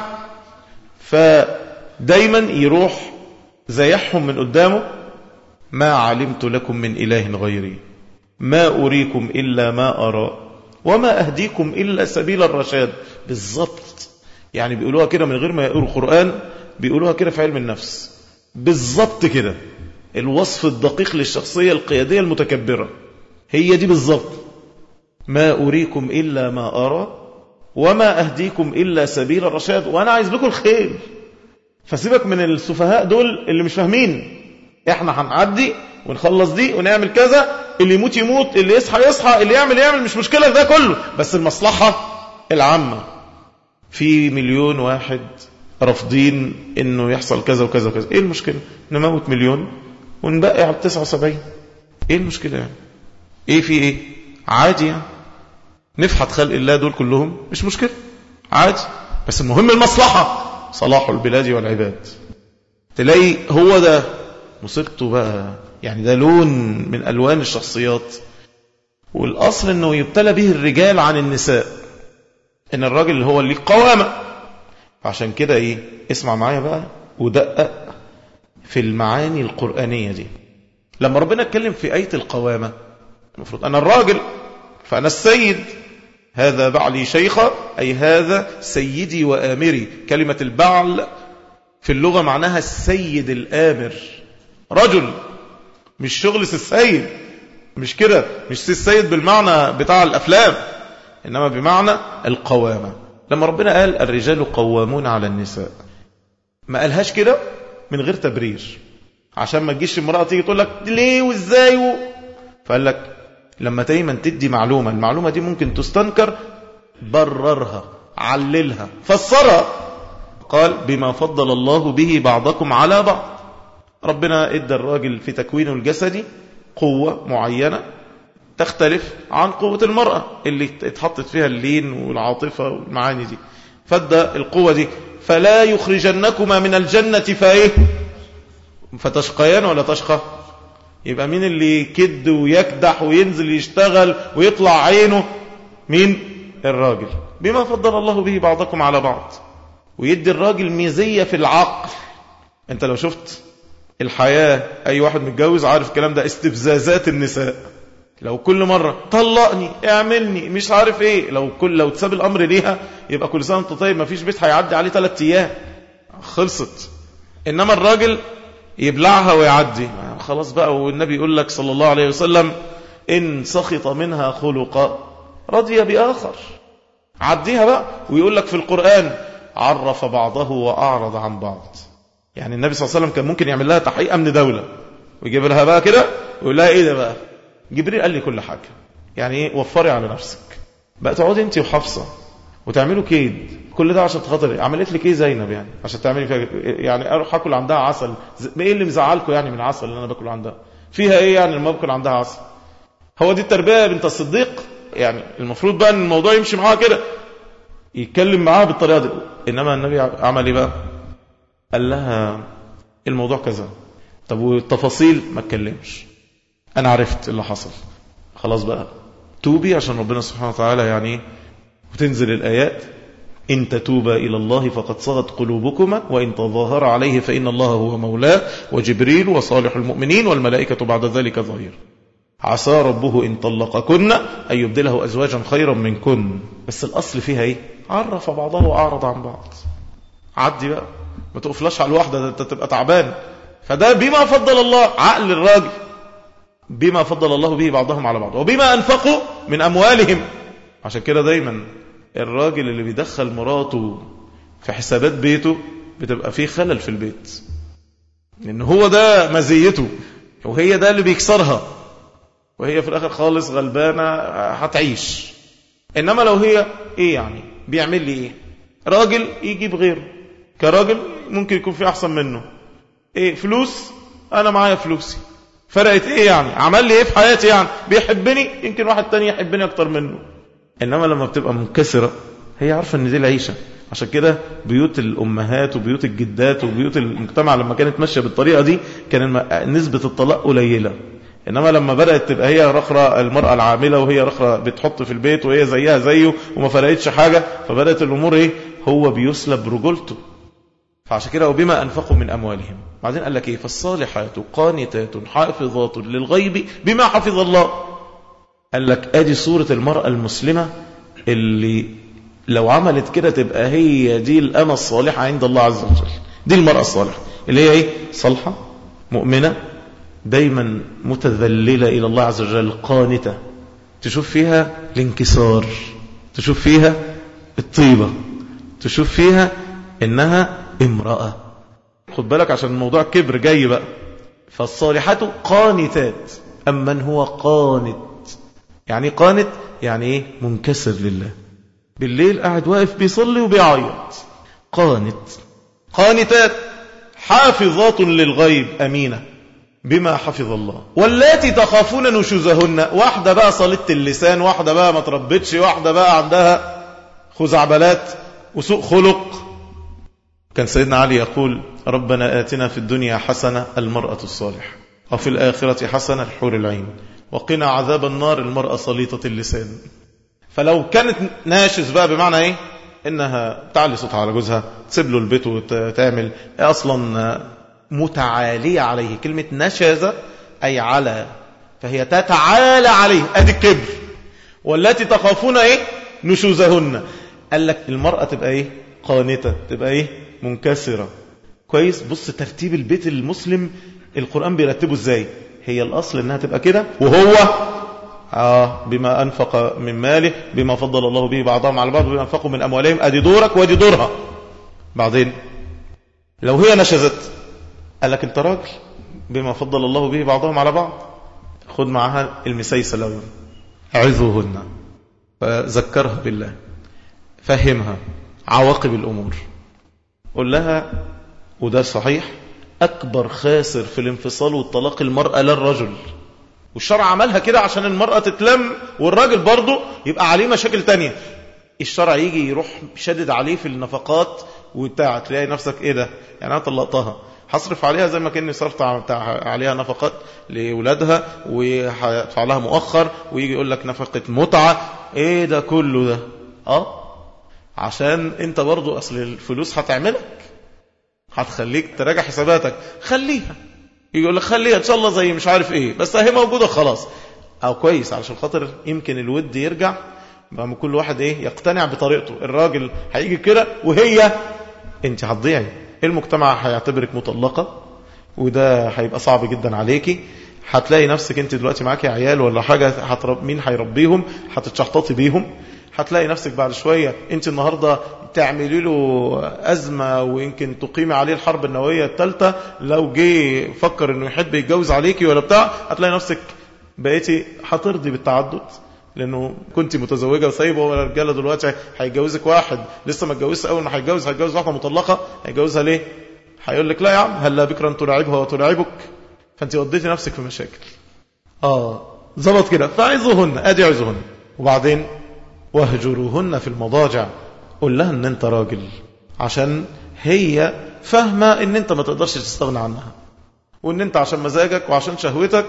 فدايما يروح زيحهم من قدامه. ما علمت لكم من إله غيري ما أريكم إلا ما أرى وما أهديكم إلا سبيل الرشاد. بالضبط، يعني بيقولوها كده من غير ما يقروا قرآن، بيقولوها كده في علم النفس بالضبط كده. الوصف الدقيق للشخصية القيادية المتكبرة، هي دي بالظبط. ما أريكم إلا ما أرى وما أهديكم إلا سبيل الرشاد، وأنا عايز لكم الخير. فسيبك من السفهاء دول اللي مش فاهمين، احنا هنعدي ونخلص دي ونعمل كذا، اللي يموت يموت، اللي يصحى يصحى، اللي يعمل يعمل، مش مشكلة ده كله، بس المصلحة العامة. في مليون واحد رافضين انه يحصل كذا وكذا وكذا، ايه المشكلة؟ نموت مليون ونبقي على التسعة وسبعين، ايه المشكلة يعني؟ ايه في ايه؟ عادي يعني، نفحت خلق الله دول كلهم مش مشكلة، عادي. بس المهم المصلحة، صلاح البلاد والعباد. تلاقي هو ده مصيبته بقى، يعني ده لون من ألوان الشخصيات. والأصل أنه يبتلى به الرجال عن النساء، إن الراجل اللي هو اللي قوامة. عشان كده إيه، اسمع معايا بقى ودقق في المعاني القرآنية دي. لما ربنا اتكلم في آية القوامة، المفروض أنا الراجل فأنا السيد، هذا بعلي شيخة، أي هذا سيدي وآمري. كلمة البعل في اللغة معناها السيد الآمر، رجل، مش شغل السيد، مش كده، مش السيد بالمعنى بتاع الأفلام، إنما بمعنى القوامة. لما ربنا قال الرجال قوامون على النساء، ما قالهاش كده من غير تبرير، عشان ما تجيش المرأة تيجي تقول لك ليه وازاي و... فقال لك لما دايما تدي معلومة، المعلومة دي ممكن تستنكر، بررها، عللها، فسرها. قال بما فضل الله به بعضكم على بعض. ربنا ادى الراجل في تكوينه الجسدي قوة معينة تختلف عن قوة المرأة اللي اتحطت فيها اللين والعاطفة والمعاني دي، فادى القوة دي. فلا يخرجنكما من الجنة فايه فتشقيان ولا تشقى. يبقى مين اللي كد ويكدح وينزل يشتغل ويطلع عينه؟ مين؟ الراجل. بما فضل الله به بعضكم على بعض. ويدي الراجل ميزية في العقل. انت لو شفت الحياة، اي واحد متجوز عارف الكلام ده، استفزازات النساء. لو كل مرة طلقني اعملني مش عارف ايه، لو كل لو تساب الامر ليها يبقى كل سنة انت طيب، ما فيش بيت هيعدي عليه ثلاثة ايام، خلصت. انما الراجل يبلعها ويعدي خلاص بقى. والنبي يقول لك صلى الله عليه وسلم إن سخط منها خلقا رضي بآخر، عديها بقى. ويقول لك في القرآن عرف بعضه وأعرض عن بعض. يعني النبي صلى الله عليه وسلم كان ممكن يعمل لها تحقيق أمن دولة ويجيب لها بقى كده ويقول لها إيه ده بقى، جبريل قال لي كل حاجة، يعني إيه، وفري على نفسك بقى، تقعدي أنت وحفصة وتعملوا كيد، كل ده عشان تخاطر عملت لك ايه زينب يعني عشان تعملي فيها يعني اروح اكل عندها عسل، ايه اللي مزعلكم يعني من العسل اللي انا باكله عندها؟ فيها ايه يعني لما باكل عندها عسل؟ هو دي التربيه يا بنت الصديق؟ يعني المفروض بقى ان الموضوع يمشي معاها كده، يتكلم معاها بالطريقه دي. انما النبي عمل ايه بقى؟ قال لها الموضوع كذا، طب والتفاصيل ما اتكلمش، انا عرفت اللي حصل، خلاص بقى توبي عشان ربنا سبحانه وتعالى يعني. وتنزل الآيات إن تتوبا إلى الله فقد صغت قلوبكما وإن تظاهر عليه فإن الله هو مولاه وجبريل وصالح المؤمنين والملائكة بعد ذلك ظهير. عسى ربه إن طلقكن أن يبدله أزواجا خيرا منكن. بس الأصل فيها إيه؟ عرف بعضه وأعرض عن بعض. عدي بقى، ما تقفلاش على الواحدة، ده أنت تبقى تعبان. فده بما فضل الله عقل الراجل، بما فضل الله به بعضهم على بعض وبما أنفقوا من أموالهم. عشان كده دايما الراجل اللي بيدخل مراته في حسابات بيته بتبقى فيه خلل في البيت، لأن هو ده مزيته وهي ده اللي بيكسرها، وهي في الآخر خالص غلبانة هتعيش. إنما لو هي إيه يعني بيعمل لي إيه؟ راجل يجيب غيره، كراجل ممكن يكون في أحسن منه، إيه فلوس، أنا معايا فلوسي، فرقت إيه يعني؟ عمل لي إيه في حياتي يعني؟ بيحبني، يمكن واحد تاني يحبني أكتر منه. إنما لما بتبقى منكسرة هي عارفة ان دي العيشة. عشان كده بيوت الأمهات وبيوت الجدات وبيوت المجتمع لما كانت ماشية بالطريقة دي كان نسبة الطلاق قليلة. إنما لما بدأت تبقى هي رخرة المرأة العاملة وهي رخرة بتحط في البيت وهي زيها زيه وما فرقتش حاجة، فبدأت الأمور إيه؟ هو بيسلب رجولته. فعشان كده وبما أنفقوا من أموالهم. بعدين قال لك إيه؟ فالصالحات قانتات حافظات للغيب بما حفظ الله. قال لك ادي صورة المرأة المسلمة اللي لو عملت كده تبقى هي دي الأمة الصالحة عند الله عز وجل. دي المرأة الصالحة اللي هي ايه؟ صالحة، مؤمنة، دايما متذللة إلى الله عز وجل، قانتة، تشوف فيها الانكسار، تشوف فيها الطيبة، تشوف فيها إنها امرأة. خد بالك عشان الموضوع كبر جاي بقى. فالصالحات قانتات. أما من هو قانت، يعني قانت يعني إيه؟ منكسر لله، بالليل قاعد واقف بيصلي وبيعيط. قانت. قانتات حافظات للغيب أمينة بما حفظ الله. واللاتي تخافون نشوزهن، واحدة بقى صلت اللسان، واحدة بقى ما تربتش، واحدة بقى عندها خزعبلات وسوء خلق. كان سيدنا علي يقول ربنا آتنا في الدنيا حسنة المرأة الصالحة، وفي الآخرة حسنة الحور العين، وقنا عذاب النار المرأة صليطة اللسان. فلو كانت ناشز بقى بمعنى ايه؟ انها تعلي صوتها على جوزها، تسيب له البيت وتعمل اصلا متعالية عليه. كلمة نشازة اي على، فهي تتعالى عليه، ادي الكبر. والتي تخافون ايه؟ نشوزهن. قال لك المرأة تبقى ايه؟ قانتة، تبقى ايه؟ منكسرة. كويس. بص ترتيب البيت المسلم القرآن بيرتبه ازاي. هي الاصل انها تبقى كده، وهو آه بما أنفق من ماله بما فضل الله به بعضهم على بعض بما أنفقوا من أموالهم. أدي دورك وأدي دورها. بعدين لو هي نشزت قال لك أنت راجل بما فضل الله به بعضهم على بعض، خد معها المسيسة الأول، عظوهن، فذكرها بالله، فهمها عواقب الأمور، قل لها. وده صحيح أكبر خاسر في الانفصال والطلاق المرأة للرجل، والشرع عملها كده عشان المرأة تتلم والراجل برضه يبقى عليه مشاكل تانية. الشرع يجي يروح شدد عليه في النفقات وبتاع، تلاقي نفسك ايه ده؟ يعني انا طلقتها هصرف عليها زي ما كاني صرفت عليها نفقات لأولادها وهدفع لها مؤخر، ويجي يقول لك نفقة متعة. ايه ده كله ده؟ اه عشان انت برضه اصل الفلوس هتعملك، هتخليك تراجع حساباتك. خليها، يقول لك خليها ان شاء الله زي مش عارف ايه، بس هي موجودة خلاص. او كويس علشان خاطر يمكن الود يرجع بقى، كل واحد ايه يقتنع بطريقته. الراجل هيجي كده وهي انت هتضيعي، المجتمع هيعتبرك مطلقة، وده هيبقى صعب جدا عليكي. هتلاقي نفسك انت دلوقتي معاكي عيال ولا حاجة، هترب مين هيربيهم؟ هتتشحططي بيهم. هتلاقي نفسك بعد شوية انت النهاردة تعملي له أزمة، ويمكن تقيمي عليه الحرب النووية الثالثة لو جه فكر انه يحب يتجوز عليكي ولا بتاع. هتلاقي نفسك بقيتي هترضي بالتعدد، لانه كنت متزوجة وسايبه، والرجاله دلوقتي هيتجوزك واحد لسه ما اتجوزش، اول ما هيتجوز هيتجوز واحدة مطلقة، هيتجوزها ليه؟ هيقول لك لا يا عم هلا بكرا تلاعبها وتلاعبك، فانت وديتي نفسك في مشاكل. اه ظبط كده. فعظوهن، ادي عظوهن. وبعدين واهجروهن في المضاجع، قول لها ان انت راجل، عشان هي فاهمة ان انت ما تقدرش تستغنى عنها، وان انت عشان مزاجك وعشان شهوتك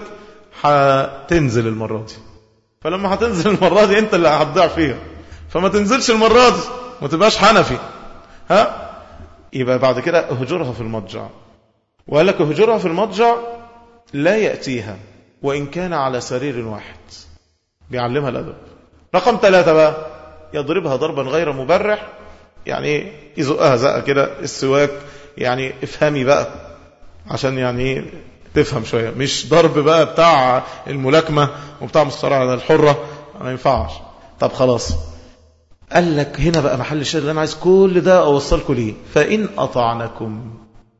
هتنزل المرة دي. فلما هتنزل المرة دي انت اللي هتضيع فيها، فما تنزلش المرة دي، ما تبقاش حنفي. ها يبقى بعد كده اهجرها في المضجع. وقال لك اهجرها في المضجع لا يأتيها وإن كان على سرير واحد، بيعلمها الأدب. رقم ثلاثة بقى يضربها ضربا غير مبرح، يعني يزقها زقة كده. السواك يعني افهمي بقى عشان يعني تفهم شوية، مش ضرب بقى بتاع الملاكمة وبتاع مصارعة الحرة، ما ينفعش. طب خلاص، قال لك هنا بقى محل الشاهد اللي أنا عايز كل ده أوصلكم ليه. فإن أطعنكم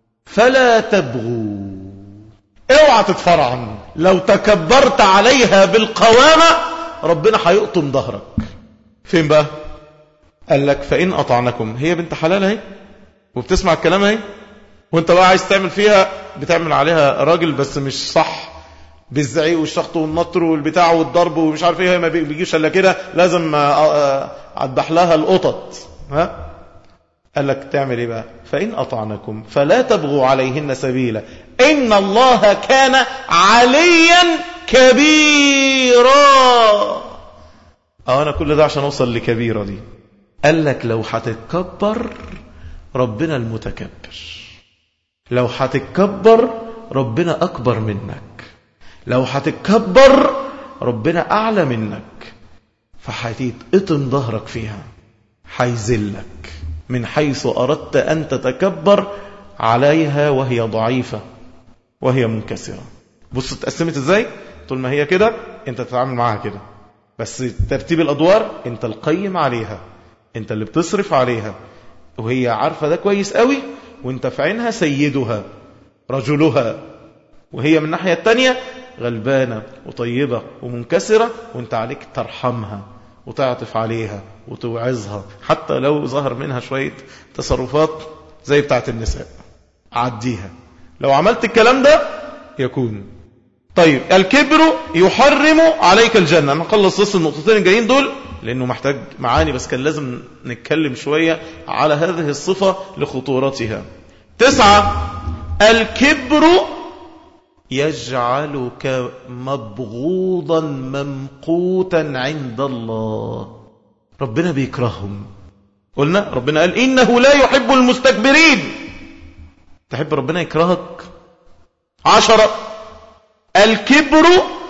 فلا تبغوا، اوعى تتفرعن. لو تكبرت عليها بالقوامة ربنا هيقطم ظهرك. فين بقى؟ قال لك فإن أطعنكم، هي بنت حلال اهي وبتسمع الكلام اهي، وانت بقى عايز تعمل فيها، بتعمل عليها راجل بس مش صح، بالزعيق والشخط والنطر والبتاع والضرب ومش عارف ايه، ما بيجيش الا كده، لازم اذبح لها القطط. ها قال لك تعمل ايه بقى؟ فإن أطعنكم فلا تبغوا عليهن سبيلا إن الله كان عليا كبيرا. اه انا كل ده عشان اوصل لكبيرة دي. قال لك لو هتتكبر ربنا المتكبر، لو هتتكبر ربنا أكبر منك، لو هتتكبر ربنا أعلى منك، فهتتقطم ظهرك فيها، هيذلك من حيث أردت أن تتكبر عليها وهي ضعيفة وهي منكسرة. بص اتقسمت ازاي؟ طول ما هي كده انت تتعامل معاها كده، بس ترتيب الادوار انت القيم عليها، انت اللي بتصرف عليها، وهي عارفة ده كويس قوي، وانت في عينها سيدها رجلها، وهي من الناحية التانية غلبانة وطيبة ومنكسرة، وانت عليك ترحمها وتعطف عليها وتوعظها، حتى لو ظهر منها شوية تصرفات زي بتاعت النساء عديها. لو عملت الكلام ده يكون طيب. الكبر يحرم عليك الجنة. أنا نخلص بس النقطتين الجايين دول لأنه محتاج معاني، بس كان لازم نتكلم شوية على هذه الصفة لخطورتها. تسعة، الكبر يجعلك مبغوضا ممقوتا عند الله. ربنا بيكرههم. قلنا ربنا قال إنه لا يحب المستكبرين. تحب ربنا يكرهك؟ عشرة، الكبر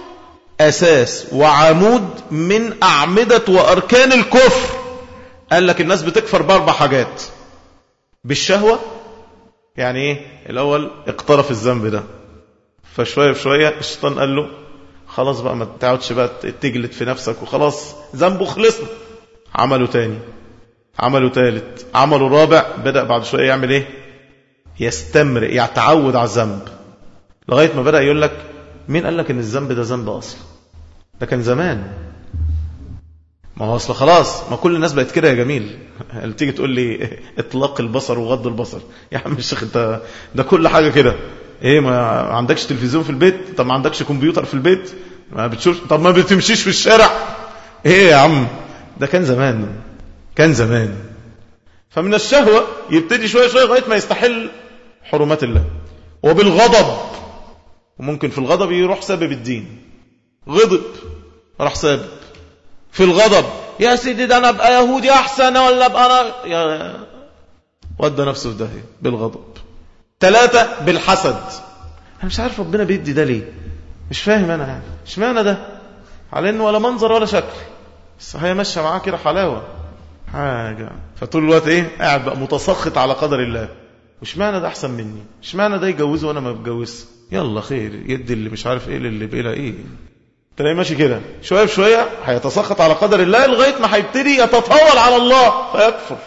أساس وعمود من أعمدة وأركان الكفر. قال لك الناس بتكفر بأربع حاجات: بالشهوة، يعني إيه؟ الأول اقترف الذنب ده، فشوية بشوية الشيطان قال له خلاص بقى ما تعودش بقى تجلد في نفسك وخلاص ذنبه خلصنا. عمله تاني، عمله تالت، عمله رابع، بدأ بعد شوية يعمل إيه؟ يستمر، يتعود على الذنب، لغاية ما بدأ يقول لك مين قال لك ان الذنب ده ذنب اصلا؟ ده كان زمان. ما هو اصلا خلاص، ما كل الناس بقت كده يا جميل. تيجي تقول لي اطلاق البصر وغض البصر، يا عم الشيخ انت ده كل حاجة كده. ايه ما عندكش تلفزيون في البيت؟ طب ما عندكش كمبيوتر في البيت؟ ما بتشوف؟ طب ما بتمشيش في الشارع؟ ايه يا عم ده كان زمان، كان زمان. فمن الشهوة يبتدي شوية شوية لغاية ما يستحل حرمات الله. وبالغضب، وممكن في الغضب يروح سبب الدين، غضب راح سبب في الغضب، يا سيدي ده انا ابقى يهودي احسن ولا ابقى انا يا ودى نفسه في داهيه بالغضب. ثلاثة، بالحسد. انا مش عارف ربنا بيدي ده ليه، مش فاهم انا يعني اشمعنى ده، على انه ولا منظر ولا شكل، بس هي ماشيه معاه كده حلاوه حاجه، فطول الوقت ايه قاعد بقى متسخط على قدر الله. واشمعنى ده احسن مني، اشمعنى ده يجوزه وانا ما بتجوزش، يلا خير يدي اللي مش عارف ايه اللي بيلا ايه. تلاقي ماشي كده شويه بشويه هيتسخط على قدر الله لغايه ما هيبتدي يتطاول على الله فيكفر.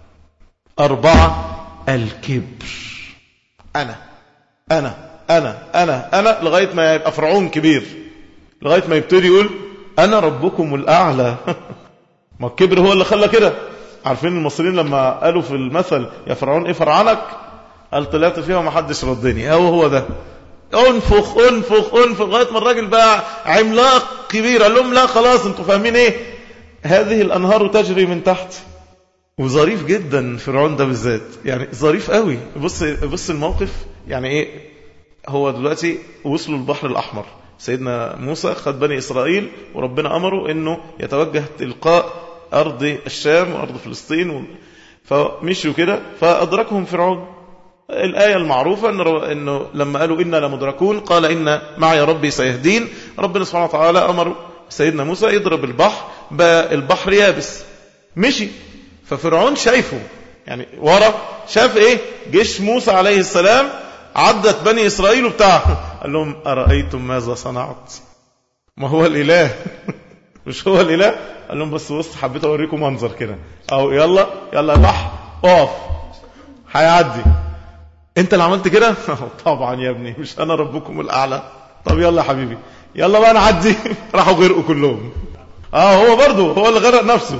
أربعة، الكبر. أنا أنا أنا أنا أنا لغاية ما يبقى فرعون كبير، لغاية ما يبتدي يقول أنا ربكم الأعلى. ما الكبر هو اللي خلى كده. عارفين المصريين لما قالوا في المثل يا فرعون إيه فرعنك؟ قال طلعت فيها وما حدش ردني. هو هو ده، انفخ انفخ انفخ لغاية ما الراجل بقى عملاق كبير. قال لهم لا خلاص انتوا فاهمين ايه، هذه الأنهار تجري من تحت. وظريف جدا فرعون ده بالذات، يعني ظريف قوي. بص بص الموقف يعني ايه. هو دلوقتي وصلوا البحر الأحمر، سيدنا موسى خد بني إسرائيل وربنا أمره انه يتوجه تلقاء أرض الشام وأرض فلسطين و... فمشوا كده فأدركهم فرعون. الآية المعروفة إنه لما قالوا إنا لمدركون قال إن معي ربي سيهدين. ربنا سبحانه وتعالى أمر سيدنا موسى يضرب البحر، البحر يابس. مشي، ففرعون شايفه يعني ورا، شاف إيه جيش موسى عليه السلام عدت بني إسرائيل وبتاع. قال لهم أرأيتم ماذا صنعت؟ ما هو الإله مش هو الإله. قال لهم بس بص حبيت أوريكم منظر كده، أو يلا يلا البحر أقف هيعدي. انت اللي عملت كده؟ طبعا يا ابني مش انا ربكم الاعلى. طب يلا يا حبيبي يلا بقى نعدي. راحوا غرقوا كلهم. اه هو برضو هو اللي غرق نفسه.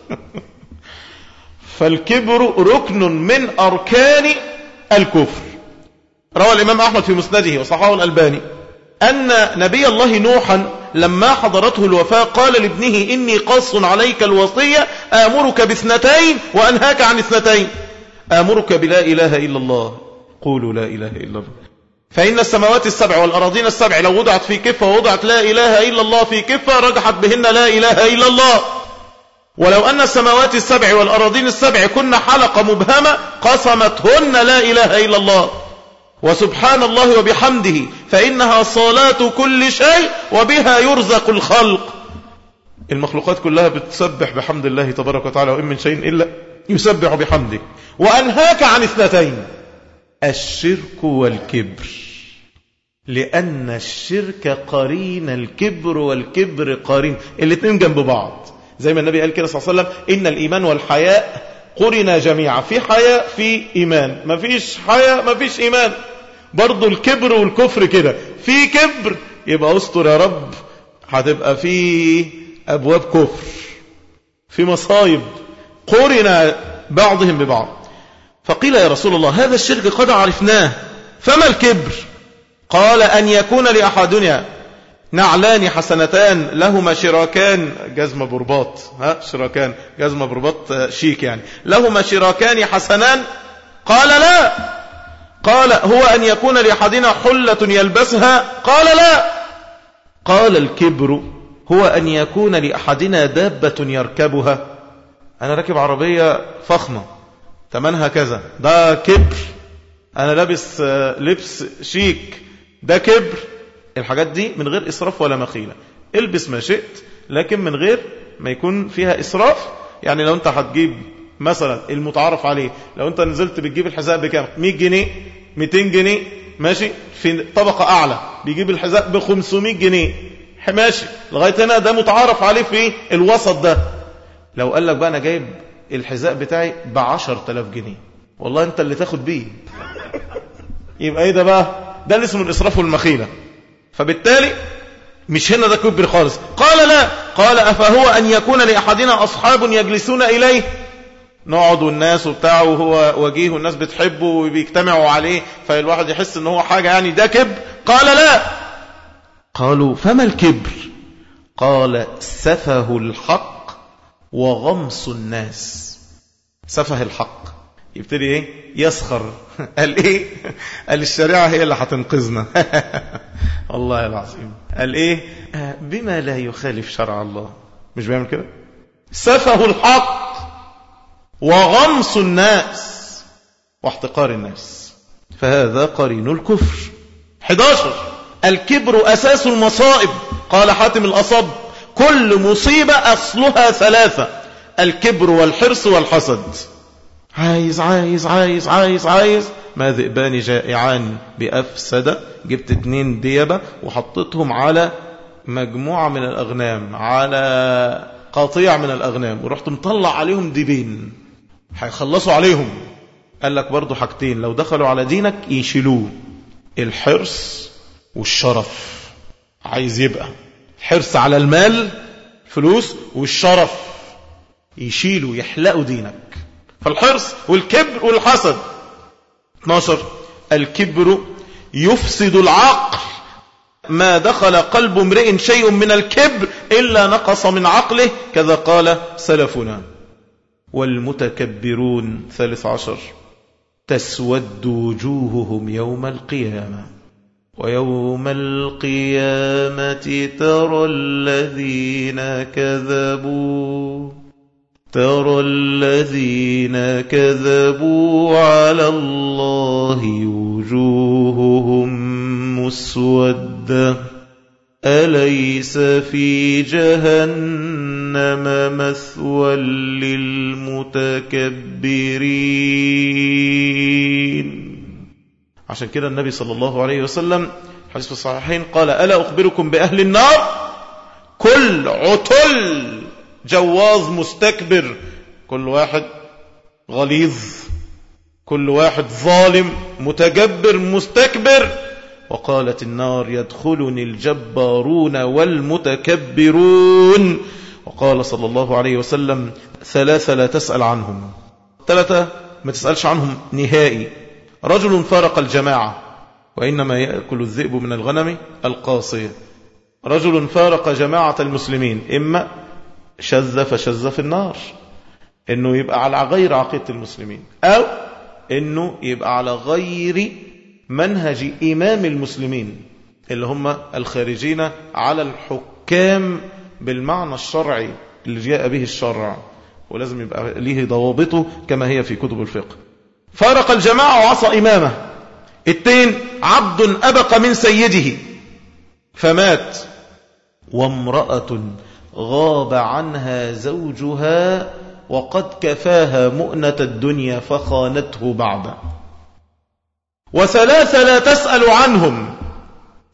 فالكبر ركن من اركان الكفر. روى الامام احمد في مسنده وصححه الالباني ان نبي الله نوحا لما حضرته الوفاة قال لابنه اني قاص عليك الوصية، امرك باثنتين وانهاك عن اثنتين. امرك بلا اله الا الله، قولوا لا إله إلا الله، فإن السماوات السبع والأراضين السبع لو وضعت في كفة ووضعت لا إله إلا الله في كفة رجحت بهن لا إله إلا الله. ولو أن السماوات السبع والأراضين السبع كن حلقة مبهمة قسمتهن لا إله إلا الله. وسبحان الله وبحمده فإنها صلاة كل شيء وبها يرزق الخلق. المخلوقات كلها بتسبح بحمد الله تبارك وتعالى، وإن من شيء إلا يسبح بحمده. وأنهاك عن اثنتين، الشرك والكبر. لأن الشرك قرين الكبر والكبر قرين، الاثنين جنب بعض. زي ما النبي قال كده صلى الله عليه وسلم: إن الإيمان والحياء قرنا جميعا. في حياء في إيمان، ما فيش حياء ما فيش إيمان. برضو الكبر والكفر كده، في كبر يبقى استر يا رب، هتبقى في أبواب كفر، في مصايب، قرنا بعضهم ببعض. فقيل: يا رسول الله، هذا الشرك قد عرفناه، فما الكبر؟ قال: أن يكون لأحدنا نعلان حسنتان لهما شراكان، جزمة برباط، ها شراكان، جزمة برباط شيك يعني، لهما شراكان حسنان. قال: لا. قال: هو أن يكون لأحدنا حلة يلبسها. قال: لا. قال: الكبر هو أن يكون لأحدنا دابة يركبها. أنا راكب عربية فخمة ثمنها كذا، ده كبر. أنا لابس لبس شيك، ده كبر. الحاجات دي من غير إسراف ولا مخيلة. البس ما شئت، لكن من غير ما يكون فيها إسراف. يعني لو أنت هتجيب مثلا المتعارف عليه، لو أنت نزلت بتجيب الحذاء بكام؟ مية جنيه، ميتين جنيه، ماشي. في طبقة أعلى بيجيب الحذاء بخمسمائة جنيه، ماشي لغاية هنا، ده متعارف عليه في الوسط ده. لو قال لك بقى أنا جايب الحذاء بتاعي بعشر تلاف جنيه، والله أنت اللي تاخد بيه. يبقى إيه ده بقى؟ ده اللي اسمه الإسراف والمخيلة. فبالتالي مش هنا ده كبر خالص. قال: لا. قال: أفهو أن يكون لأحدنا أصحاب يجلسون إليه، نقعد الناس وبتاعه وهو وجيه والناس بتحبه وبيجتمعوا عليه، فالواحد يحس ان هو حاجة يعني، ده كبر؟ قال: لا. قالوا: فما الكبر؟ قال: سفه الحق وغمص الناس. سفه الحق، يبتدي ايه؟ يسخر. قال ايه؟ قال الشريعة هي اللي هتنقذنا. والله العظيم. قال ايه؟ بما لا يخالف شرع الله. مش بيعمل كده؟ سفه الحق وغمص الناس واحتقار الناس، فهذا قرين الكفر. احد عشر: الكبر أساس المصائب. قال حاتم الأصب: كل مصيبة أصلها ثلاثة: الكبر والحرص والحسد. عايز عايز عايز عايز عايز ما ذئبان جائعان بأفسد. جبت اتنين ديبة وحطتهم على مجموعة من الأغنام، على قطيع من الأغنام، ورحت مطلع عليهم ديبين هيخلصوا عليهم. قال لك برضو حاجتين لو دخلوا على دينك يشيلوه: الحرص والشرف. عايز يبقى الحرص على المال، فلوس، والشرف، يشيلوا يحلقوا دينك. فالحرص والكبر والحسد. اثناشر: الكبر يفسد العقل. ما دخل قلب امرئ شيء من الكبر إلا نقص من عقله، كذا قال سلفنا. والمتكبرون. ثالث عشر: تسود وجوههم يوم القيامة. ويوم القيامة ترى الذين كذبوا ترى الذين كذبوا على الله وجوههم مسودة أليس في جهنم مثوى للمتكبرين. عشان كده النبي صلى الله عليه وسلم حديث في الصحيحين قال: ألا أخبركم بأهل النار؟ كل عتل جواظ مستكبر، كل واحد غليظ، كل واحد ظالم متجبر مستكبر. وقالت النار: يدخلني الجبارون والمتكبرون. وقال صلى الله عليه وسلم: ثلاثة لا تسأل عنهم. ثلاثة ما تسألش عنهم نهائي: رجل فارق الجماعة، وإنما يأكل الذئب من الغنم القاصية. رجل فارق جماعة المسلمين، إما شذ فشذ في النار، إنه يبقى على غير عقيدة المسلمين، أو إنه يبقى على غير منهج إمام المسلمين اللي هم الخارجين على الحكام بالمعنى الشرعي اللي جاء به الشرع، ولازم يبقى ليه ضوابطه كما هي في كتب الفقه. فارق الجماعة وعصى إمامه. التين: عبد أبق من سيده فمات، وامرأة غاب عنها زوجها وقد كفاها مؤنة الدنيا فخانته بعد. وثلاثة لا تسأل عنهم: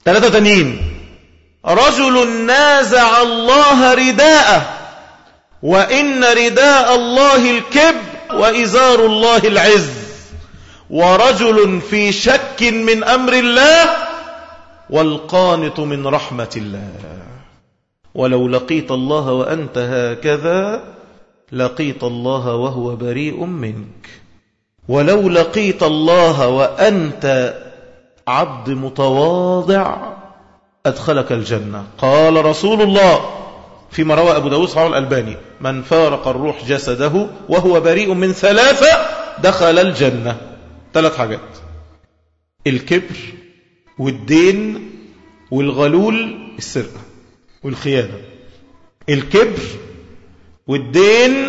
ثلاثة تانيين: رجل نازع الله رداءه، وإن رداء الله الكبر وإزار الله العز. ورجل في شك من أمر الله، والقانط من رحمة الله. ولو لقيت الله وأنت هكذا لقيت الله وهو بريء منك. ولو لقيت الله وأنت عبد متواضع أدخلك الجنة. قال رسول الله فيما روى أبو داود صحيح الألباني: من فارق الروح جسده وهو بريء من ثلاثة دخل الجنة. ثلاث حاجات: الكبر والدين والغلول، السرقة والخيانة. الكبر والدين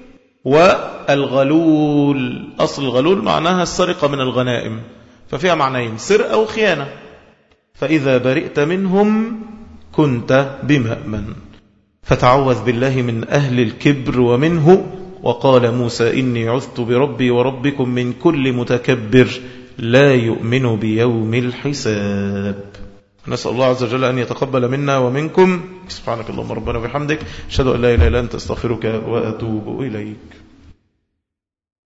والغلول. أصل الغلول معناها السرقة من الغنائم، ففيها معنيين: سرقة وخيانة. فإذا برئت منهم كنت بمأمن. فتعوذ بالله من أهل الكبر ومنه. وقال موسى: إني عذت بربي وربكم من كل متكبر لا يؤمن بيوم الحساب. نسأل الله عز وجل أن يتقبل منا ومنكم. سبحانك اللهم ربنا وبحمدك، أشهد أن لا إله إلا أنت، أستغفرك وأتوب إليك.